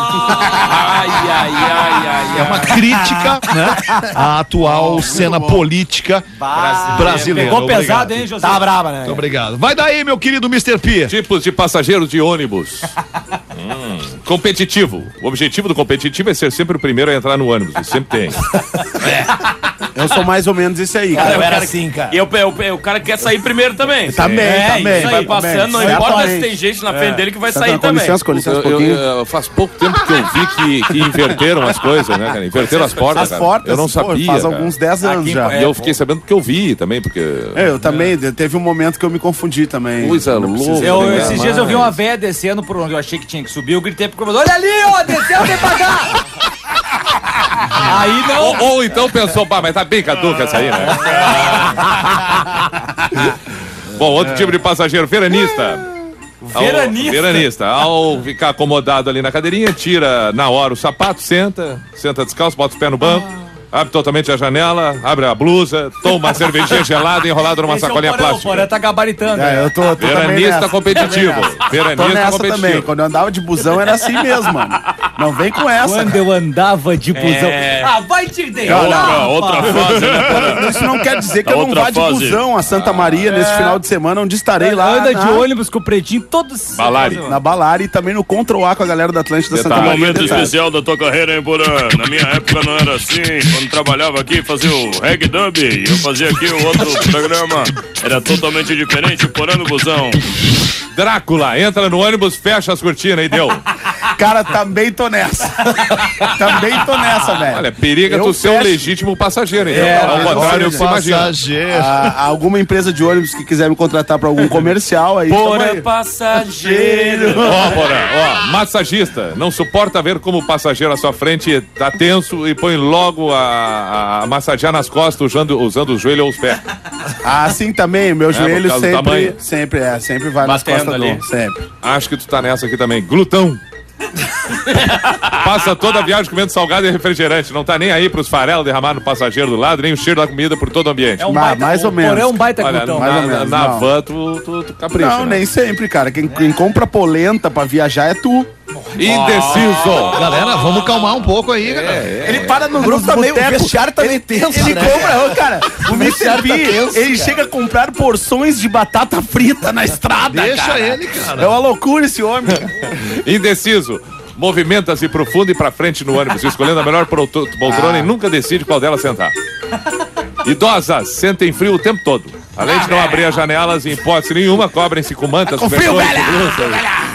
C: Ai, ai, ai, ai,
B: É uma crítica, né, à atual cena política brasileira.
H: Pegou
B: Obrigado.
H: pesado, hein, José?
F: Tá brava, né?
B: Muito obrigado. Vai daí, meu querido mister P.
G: Tipos de passageiros de ônibus. Hum, competitivo. O objetivo do competitivo é ser sempre o primeiro a entrar no ônibus. E sempre tem.
K: Eu sou mais ou menos esse aí,
F: Cara,
K: cara.
F: eu era assim, cara.
D: E eu, eu, o cara quer sair primeiro também.
K: Também,
D: é,
K: também.
D: Isso aí, vai passando,
K: também.
D: não importa se
K: Certamente.
D: tem gente na frente
K: É.
D: dele que vai
K: Tá,
D: sair
K: com
D: também.
K: licença, com licença um
G: Eu, eu,
K: pouquinho.
G: eu- faz pouco tempo que eu vi que, que inverteram as coisas, né, cara? Inverteram as portas,
K: As
G: cara.
K: portas,
G: Eu não
K: pô,
G: sabia.
K: faz
G: cara.
K: alguns dez anos
G: Aqui,
K: já.
G: E eu fiquei sabendo porque eu vi também, porque...
K: É, eu também, teve um momento que eu me confundi também.
G: Coisa
K: Não
G: louca.
K: precisa
H: Eu,
K: ligar
H: esses
K: mais.
H: dias eu vi uma véia descendo por onde eu achei que tinha que subir. Eu gritei pro cobrador: olha ali, ó, desceu, tem que pagar. Aí não.
G: Ou, ou então pensou, pá, mas tá bem caduca essa aí, né? Bom, outro tipo de passageiro, veranista. Ao-
H: Veranista?
G: veranista. Ao ficar acomodado ali na cadeirinha, tira na hora o sapato, senta, senta descalço, bota os pés no banco. Abre totalmente a janela, abre a blusa, toma uma cervejinha gelada enrolada numa
H: Esse é o
G: sacolinha
H: Porã, o
G: plástica.
H: Porã tá gabaritando.
K: É, eu tô, tô também
G: Veranista
K: nessa.
G: competitivo.
K: Também nessa. Tô
G: Veranista
K: nessa
G: competitivo.
K: também. Quando eu andava de busão era assim mesmo, mano. Não vem com essa.
H: Quando eu andava de busão.
D: É.
H: Ah, vai te
D: É
H: deixar.
D: outra, outra fase, né, Porã?
K: Isso não quer dizer que
D: A
K: eu não
D: outra
K: vá de
D: fase.
K: busão a Santa Maria nesse final de semana, onde estarei lá
H: Anda
K: na,
H: de ônibus com o pretinho todos.
G: Balari.
K: na Balari e também no Control A com a galera da Atlântida Santa
G: Detalhe.
K: Maria.
C: Momento
K: Detalhe.
C: especial da tua carreira, hein, Porã? Na minha época não era assim. Quando trabalhava aqui, fazia o reggae dub. E eu fazia aqui o outro programa. Era totalmente diferente, Porã no busão.
G: Drácula, entra no ônibus, fecha as cortinas e deu.
K: Cara, também tô nessa. também tô nessa, velho.
G: Olha, periga
K: Eu
G: tu ser um
K: fecho.
G: legítimo passageiro, então.
K: É,
G: Ao
K: mas
G: contrário,
K: olha,
G: se imagina.
B: passageiro.
K: Ah, alguma empresa de ônibus que quiser me contratar pra algum comercial aí. tamo
D: Porã
K: aí.
D: passageiro.
G: Ó, Porã, ó, massagista, não suporta ver como o passageiro à sua frente tá tenso e põe logo a, a massagear nas costas usando, usando o joelho ou os pés.
K: Ah, sim também. Meu
G: por
K: joelho
G: causa do
K: sempre,
G: tamanho.
K: sempre é, sempre vai nas
D: Batendo
K: costas
D: ali.
K: do, sempre.
G: Acho que tu tá nessa aqui também. Glutão. Passa toda a viagem comendo salgado e refrigerante. Não tá nem aí pros farelos derramar no passageiro do lado, nem o cheiro da comida por todo o ambiente.
H: É um
K: Ma-
H: baita,
K: mais ou
H: o
K: menos.
H: Porã é um baita
G: Olha,
H: glutão.
K: mais ou
G: na,
K: menos,
G: na
K: não.
G: van tu, tu, tu capricha.
K: Não,
G: né?
K: nem sempre, cara. Quem, quem compra polenta pra viajar é tu.
G: Indeciso.
B: Galera, vamos calmar um pouco aí, cara.
F: Ele para no grupo também, o vestiário também tenso,
K: Ele
F: né?
K: compra, ô, cara, o mister
F: vestiário tá
K: P,
F: tenso,
K: ele
F: cara.
K: chega a comprar porções de batata frita na estrada,
B: Deixa
K: cara.
B: ele, cara.
K: É uma loucura esse homem, cara.
G: Indeciso. Movimenta-se pro fundo e pra frente no ônibus, escolhendo a melhor polto- poltrona e nunca decide qual delas sentar. Idosas sentem frio o tempo todo. Além de não abrir as janelas, em hipótese nenhuma, cobrem-se com mantas,
K: Com frio,
G: cobertores e
K: velha!
G: blusas.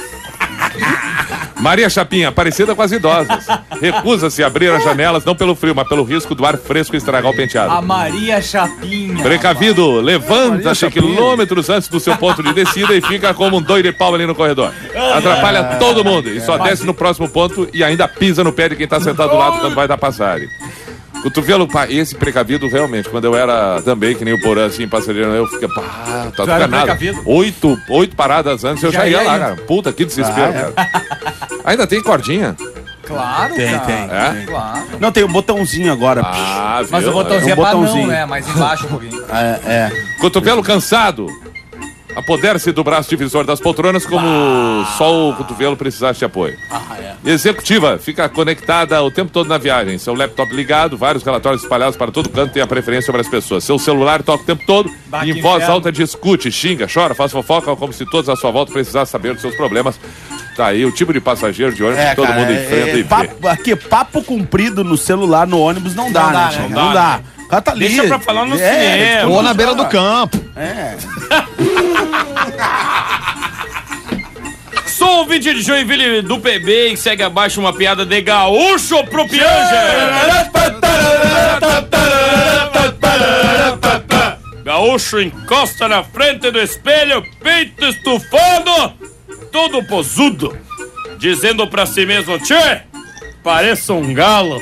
G: Maria Chapinha, parecida com as idosas. Recusa-se a abrir as janelas, não pelo frio, mas pelo risco do ar fresco estragar o penteado.
H: A Maria Chapinha.
G: Precavido, levanta-se
K: Maria Chapinha.
G: quilômetros antes do seu ponto de descida e fica como um doido de pau ali no corredor. Atrapalha todo mundo e só desce no próximo ponto e ainda pisa no pé de quem tá sentado do lado quando vai dar passagem. Cotovelo, pá, esse precavido realmente, quando eu era também, que nem o Porã, assim, passageiro, eu fiquei, pá, tá
H: Tu era
G: nada.
H: precavido?
G: Oito, oito paradas antes eu já,
H: Já
G: ia
H: ia
G: lá,
H: indo.
G: cara. Puta, que desespero,
K: Ah, é.
G: cara. Ainda tem cordinha?
H: Claro,
K: Tem,
H: cara.
K: tem.
G: É?
H: Claro.
K: Não, tem um botãozinho agora.
G: Ah, viu?
H: Mas o botãozinho
K: É
H: é,
K: um
H: pra não,
K: botãozinho.
H: né? Mais embaixo um pouquinho.
K: É, é.
G: Cotovelo cansado. Apodere-se do braço divisor das poltronas como só o cotovelo precisasse de apoio. Executiva, fica conectada o tempo todo na viagem. Seu laptop ligado, vários relatórios espalhados para todo canto, tem a preferência sobre as pessoas. Seu celular toca o tempo todo
H: Bah,
G: e
H: que
G: em voz
H: inferno.
G: alta discute, xinga, chora, faz fofoca, como se todos à sua volta precisassem saber dos seus problemas. Tá aí o tipo de passageiro de ônibus
K: É,
G: que todo
K: cara,
G: mundo
K: é-
G: enfrenta
K: é
G: e vê.
K: papo, aqui, papo comprido no celular, no ônibus, não dá,
H: Não dá,
K: né,
H: né?
K: gente?
H: Não
K: Não
H: dá,
K: dá. O cara tá ali.
D: Deixa pra falar no
K: É,
D: cinema.
B: Ou na beira do campo.
K: É.
D: Sou ouvinte de Joinville do P B e segue abaixo uma piada de gaúcho pro Pianja. Gaúcho encosta na frente do espelho, peito estufado, todo posudo, dizendo pra si mesmo: tchê, pareço um galo.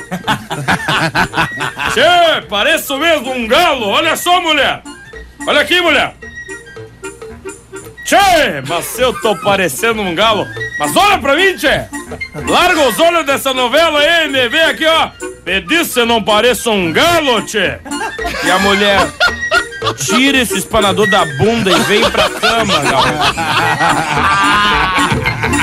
D: Tchê, pareço mesmo um galo. Olha só, mulher. Olha aqui, mulher. Tchê, mas se eu tô parecendo um galo. Mas olha pra mim, tchê. Larga os olhos dessa novela aí, me vê aqui, ó. Me diz se eu não pareço um galo, tchê. E a mulher: tira esse espanador da bunda e vem pra cama, garoto.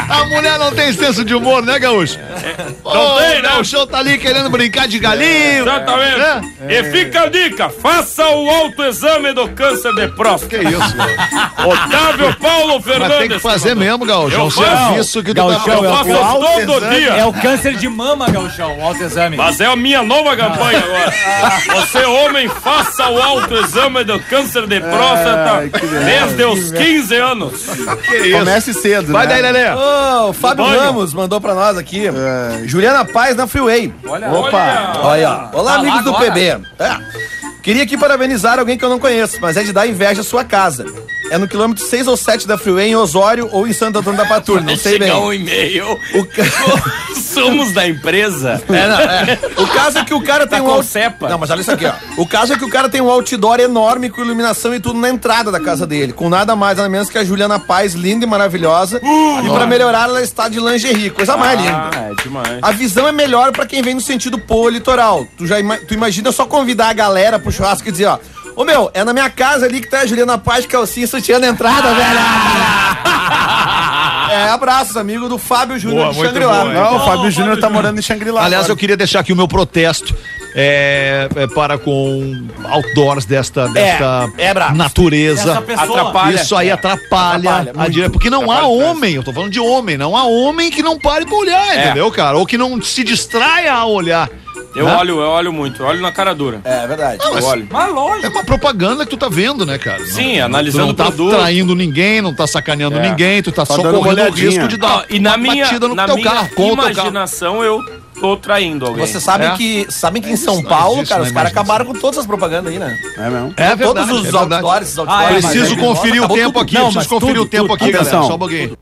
B: A mulher não tem senso de humor, né, Gaúcho?
D: Não tem, né?
B: O show tá ali querendo brincar de galinho.
D: Exatamente.
B: né?
D: E fica a dica, faça o autoexame do câncer de próstata.
B: Que isso, Gaúcho?
D: Otávio Paulo Fernandes.
B: Mas tem que fazer mesmo, Gaúcho. É um
D: Eu faço.
B: serviço que tu
H: Gauchão,
B: tá
H: eu
D: Eu
B: fazendo.
D: faço todo
B: Autoexame.
D: dia.
H: É o câncer de mama, Gauchão, o autoexame.
D: Mas é a minha nova campanha agora. Você, homem, faça o autoexame do câncer de próstata
K: Ai, que beleza.
D: desde os quinze anos.
B: Que isso?
K: Comece cedo,
B: Vai
K: né?
B: daí, Lelê.
F: Ô, o Fábio
D: Banho.
F: Ramos mandou pra nós aqui. Juliana Paz na Freeway.
H: Olha,
K: Opa.
F: Olha, olá,
H: Tá
F: amigos
H: lá
F: do
H: agora.
F: P B. É. Queria aqui parabenizar alguém que eu não conheço, mas é de dar inveja à sua casa. É no quilômetro seis ou sete da Freeway, em Osório ou em Santo Antônio da Patrulha, não sei bem.
D: Chegar um e-mail.
F: O, ca...
D: Somos da empresa.
F: é, não, é. O caso é que o cara tem
D: Tá
F: um
D: com
F: out-
D: cepa.
F: Não, mas olha isso aqui, ó. O caso é que o cara tem um outdoor enorme com iluminação e tudo na entrada da casa dele, com nada mais nada menos que a Juliana Paz, linda e maravilhosa. e pra melhorar, ela está de lingerie, coisa mais linda.
D: Ah, é demais.
F: A visão é melhor pra quem vem no sentido polo litoral. Tu já ima- tu imagina só convidar a galera pro churrasco e dizer, ó, ô meu, é na minha casa ali que tá a Juliana Paz, calcinha, sutiã na entrada, velho. É, abraços, amigo do Fábio Júnior
B: Boa,
F: de
B: muito
F: Xangri-Lá.
B: boa, hein?
K: Não, o Fábio Júnior tá morando em Xangri-Lá.
B: Aliás,
K: agora.
B: eu queria deixar aqui o meu protesto é, é, para com outdoors desta, desta
F: é brabo.
B: natureza.
H: Essa pessoa-
D: Atrapalha.
B: Isso aí atrapalha,
F: Atrapalha
B: a dire... porque não há homem, eu tô falando de homem, não há homem que não pare pra olhar,
D: É.
B: entendeu, cara? Ou que não se distraia a olhar.
D: Eu
B: Né?
D: olho, eu olho muito, eu olho na cara dura.
F: É verdade.
B: mas-
D: Eu olho.
H: Mas lógico.
B: É uma propaganda que tu tá vendo, né, cara?
D: Sim,
B: Não-
D: analisando
B: tu não tá
D: o produto.
B: traindo ninguém, não tá sacaneando
D: É.
B: ninguém, tu tá
K: Só
B: só
K: dando uma
B: correndo o
K: olhadinha.
B: risco de dar
D: Ah, e na
B: uma
D: minha,
B: batida no
D: na
B: teu
D: minha
B: carro, com o teu carro.
D: imaginação, eu tô traindo alguém.
F: Vocês sabem
B: É.
F: que, sabem que em
B: Isso
F: São
B: não
F: Paulo,
B: existe
F: cara,
B: na
F: os caras
B: imaginação.
F: acabaram com todas as propagandas aí, né?
K: É mesmo?
B: É verdade,
F: Todos os
B: é verdade.
F: outdoors, esses
H: Ah, é,
F: outdoors.
H: mas
B: Preciso
H: é,
B: conferir o
H: acabou
B: tempo
H: tudo.
B: aqui,
H: Não,
B: preciso
H: mas
B: conferir
H: tudo,
B: o tempo
H: tudo,
B: aqui,
H: tudo.
B: galera.
K: Atenção.
B: Só um pouquinho.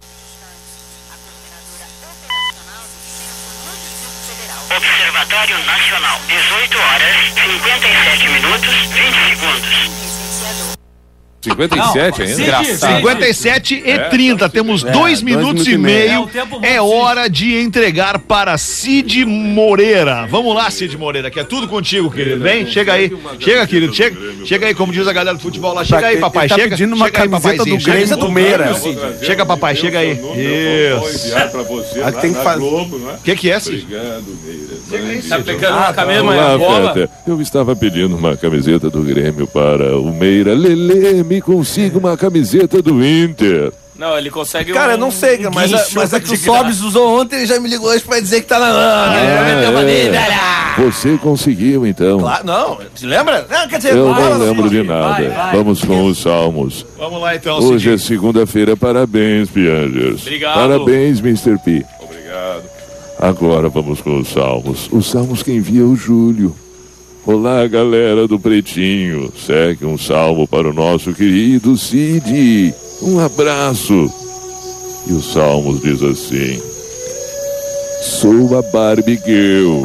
M: Observatório Nacional, dezoito horas, cinquenta e sete minutos, vinte segundos.
G: cinquenta e sete ainda?
D: Engraçado.
B: cinquenta e sete e trinta, temos dois minutos
K: minutos
B: e
K: e meio.
B: meio.
H: É, o tempo
B: É
H: muito
B: hora de entregar para Cid Moreira. Vamos lá, Cid Moreira, que é tudo contigo, querido. Vem, chega aí. Chega, querido, chega. Chega aí, como diz a galera do futebol lá. Chega aí,
K: Ele
B: papai,
K: tá
B: chega.
K: pedindo uma
B: chega aí,
K: camiseta
B: papaizinho.
K: do
B: Chega aí.
K: Grêmio do Meira.
B: Chega, papai, chega aí. Isso.
K: Aí tem que fazer.
B: O que que é, Cid?
D: Tá pegando uma camisa, mas
G: Olá,
D: a bola.
G: Peter. Eu estava pedindo uma camiseta do Grêmio para o Meira. Lelê, me consiga uma camiseta do Inter.
D: Não, ele consegue
F: Cara,
D: um,
F: eu não sei, cara, mas, a-
D: guincho
F: mas é que
D: de
F: o Sobs usou ontem e já me ligou hoje pra dizer que tá na lama.
G: é. Você conseguiu, então.
F: Claro, não, te lembra? Não, quer dizer,
G: Eu
F: fala,
G: não lembro de
F: Sobs.
G: nada.
H: vai, vai.
G: Vamos com os salmos.
B: Vamos lá, então,
G: Hoje é
B: Cid.
G: segunda-feira. Parabéns, Piangers.
D: Obrigado.
G: Parabéns, mister P. Obrigado. Agora vamos com os salmos. Os salmos que envia o Júlio. Olá, galera do Pretinho. Segue um salmo para o nosso querido Cid. Um abraço. E os salmos diz assim: sou a Barbie Girl.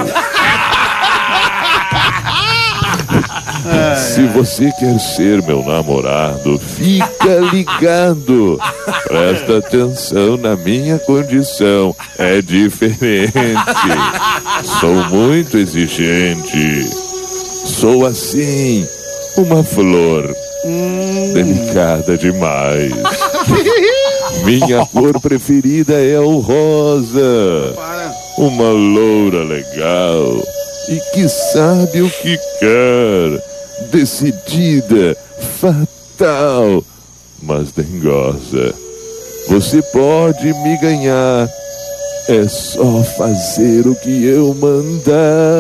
G: Se você quer ser meu namorado, fica ligado. Presta atenção na minha condição. É diferente. Sou muito exigente. Sou assim, uma flor. Delicada demais. Minha cor preferida é o rosa. Uma loura legal e que sabe o que quer. Decidida, fatal, mas dengosa. Você pode me ganhar. É só fazer o que eu mandar.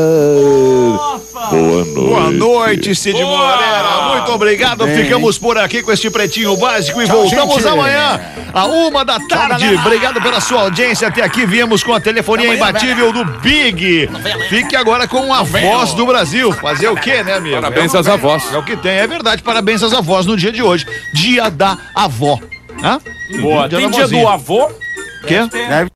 G: Boa noite.
B: Boa noite, Cid Moreira. Muito obrigado.
K: Bem,
B: Ficamos por aqui com este Pretinho Básico e voltamos
K: gente.
B: amanhã, a uma da tarde. Obrigado pela sua audiência. Até aqui viemos com a telefonia imbatível do Big. Fique agora com a voz do Brasil. Fazer o quê, né, amigo?
G: Parabéns
B: É o-
G: às avós.
B: É o que tem, é verdade. Parabéns às avós no dia de hoje. Dia da avó. Hã?
D: Boa.
B: Dia
D: Tem
B: da
D: dia do
B: vozinha.
D: avô?
B: Quê?
K: Deve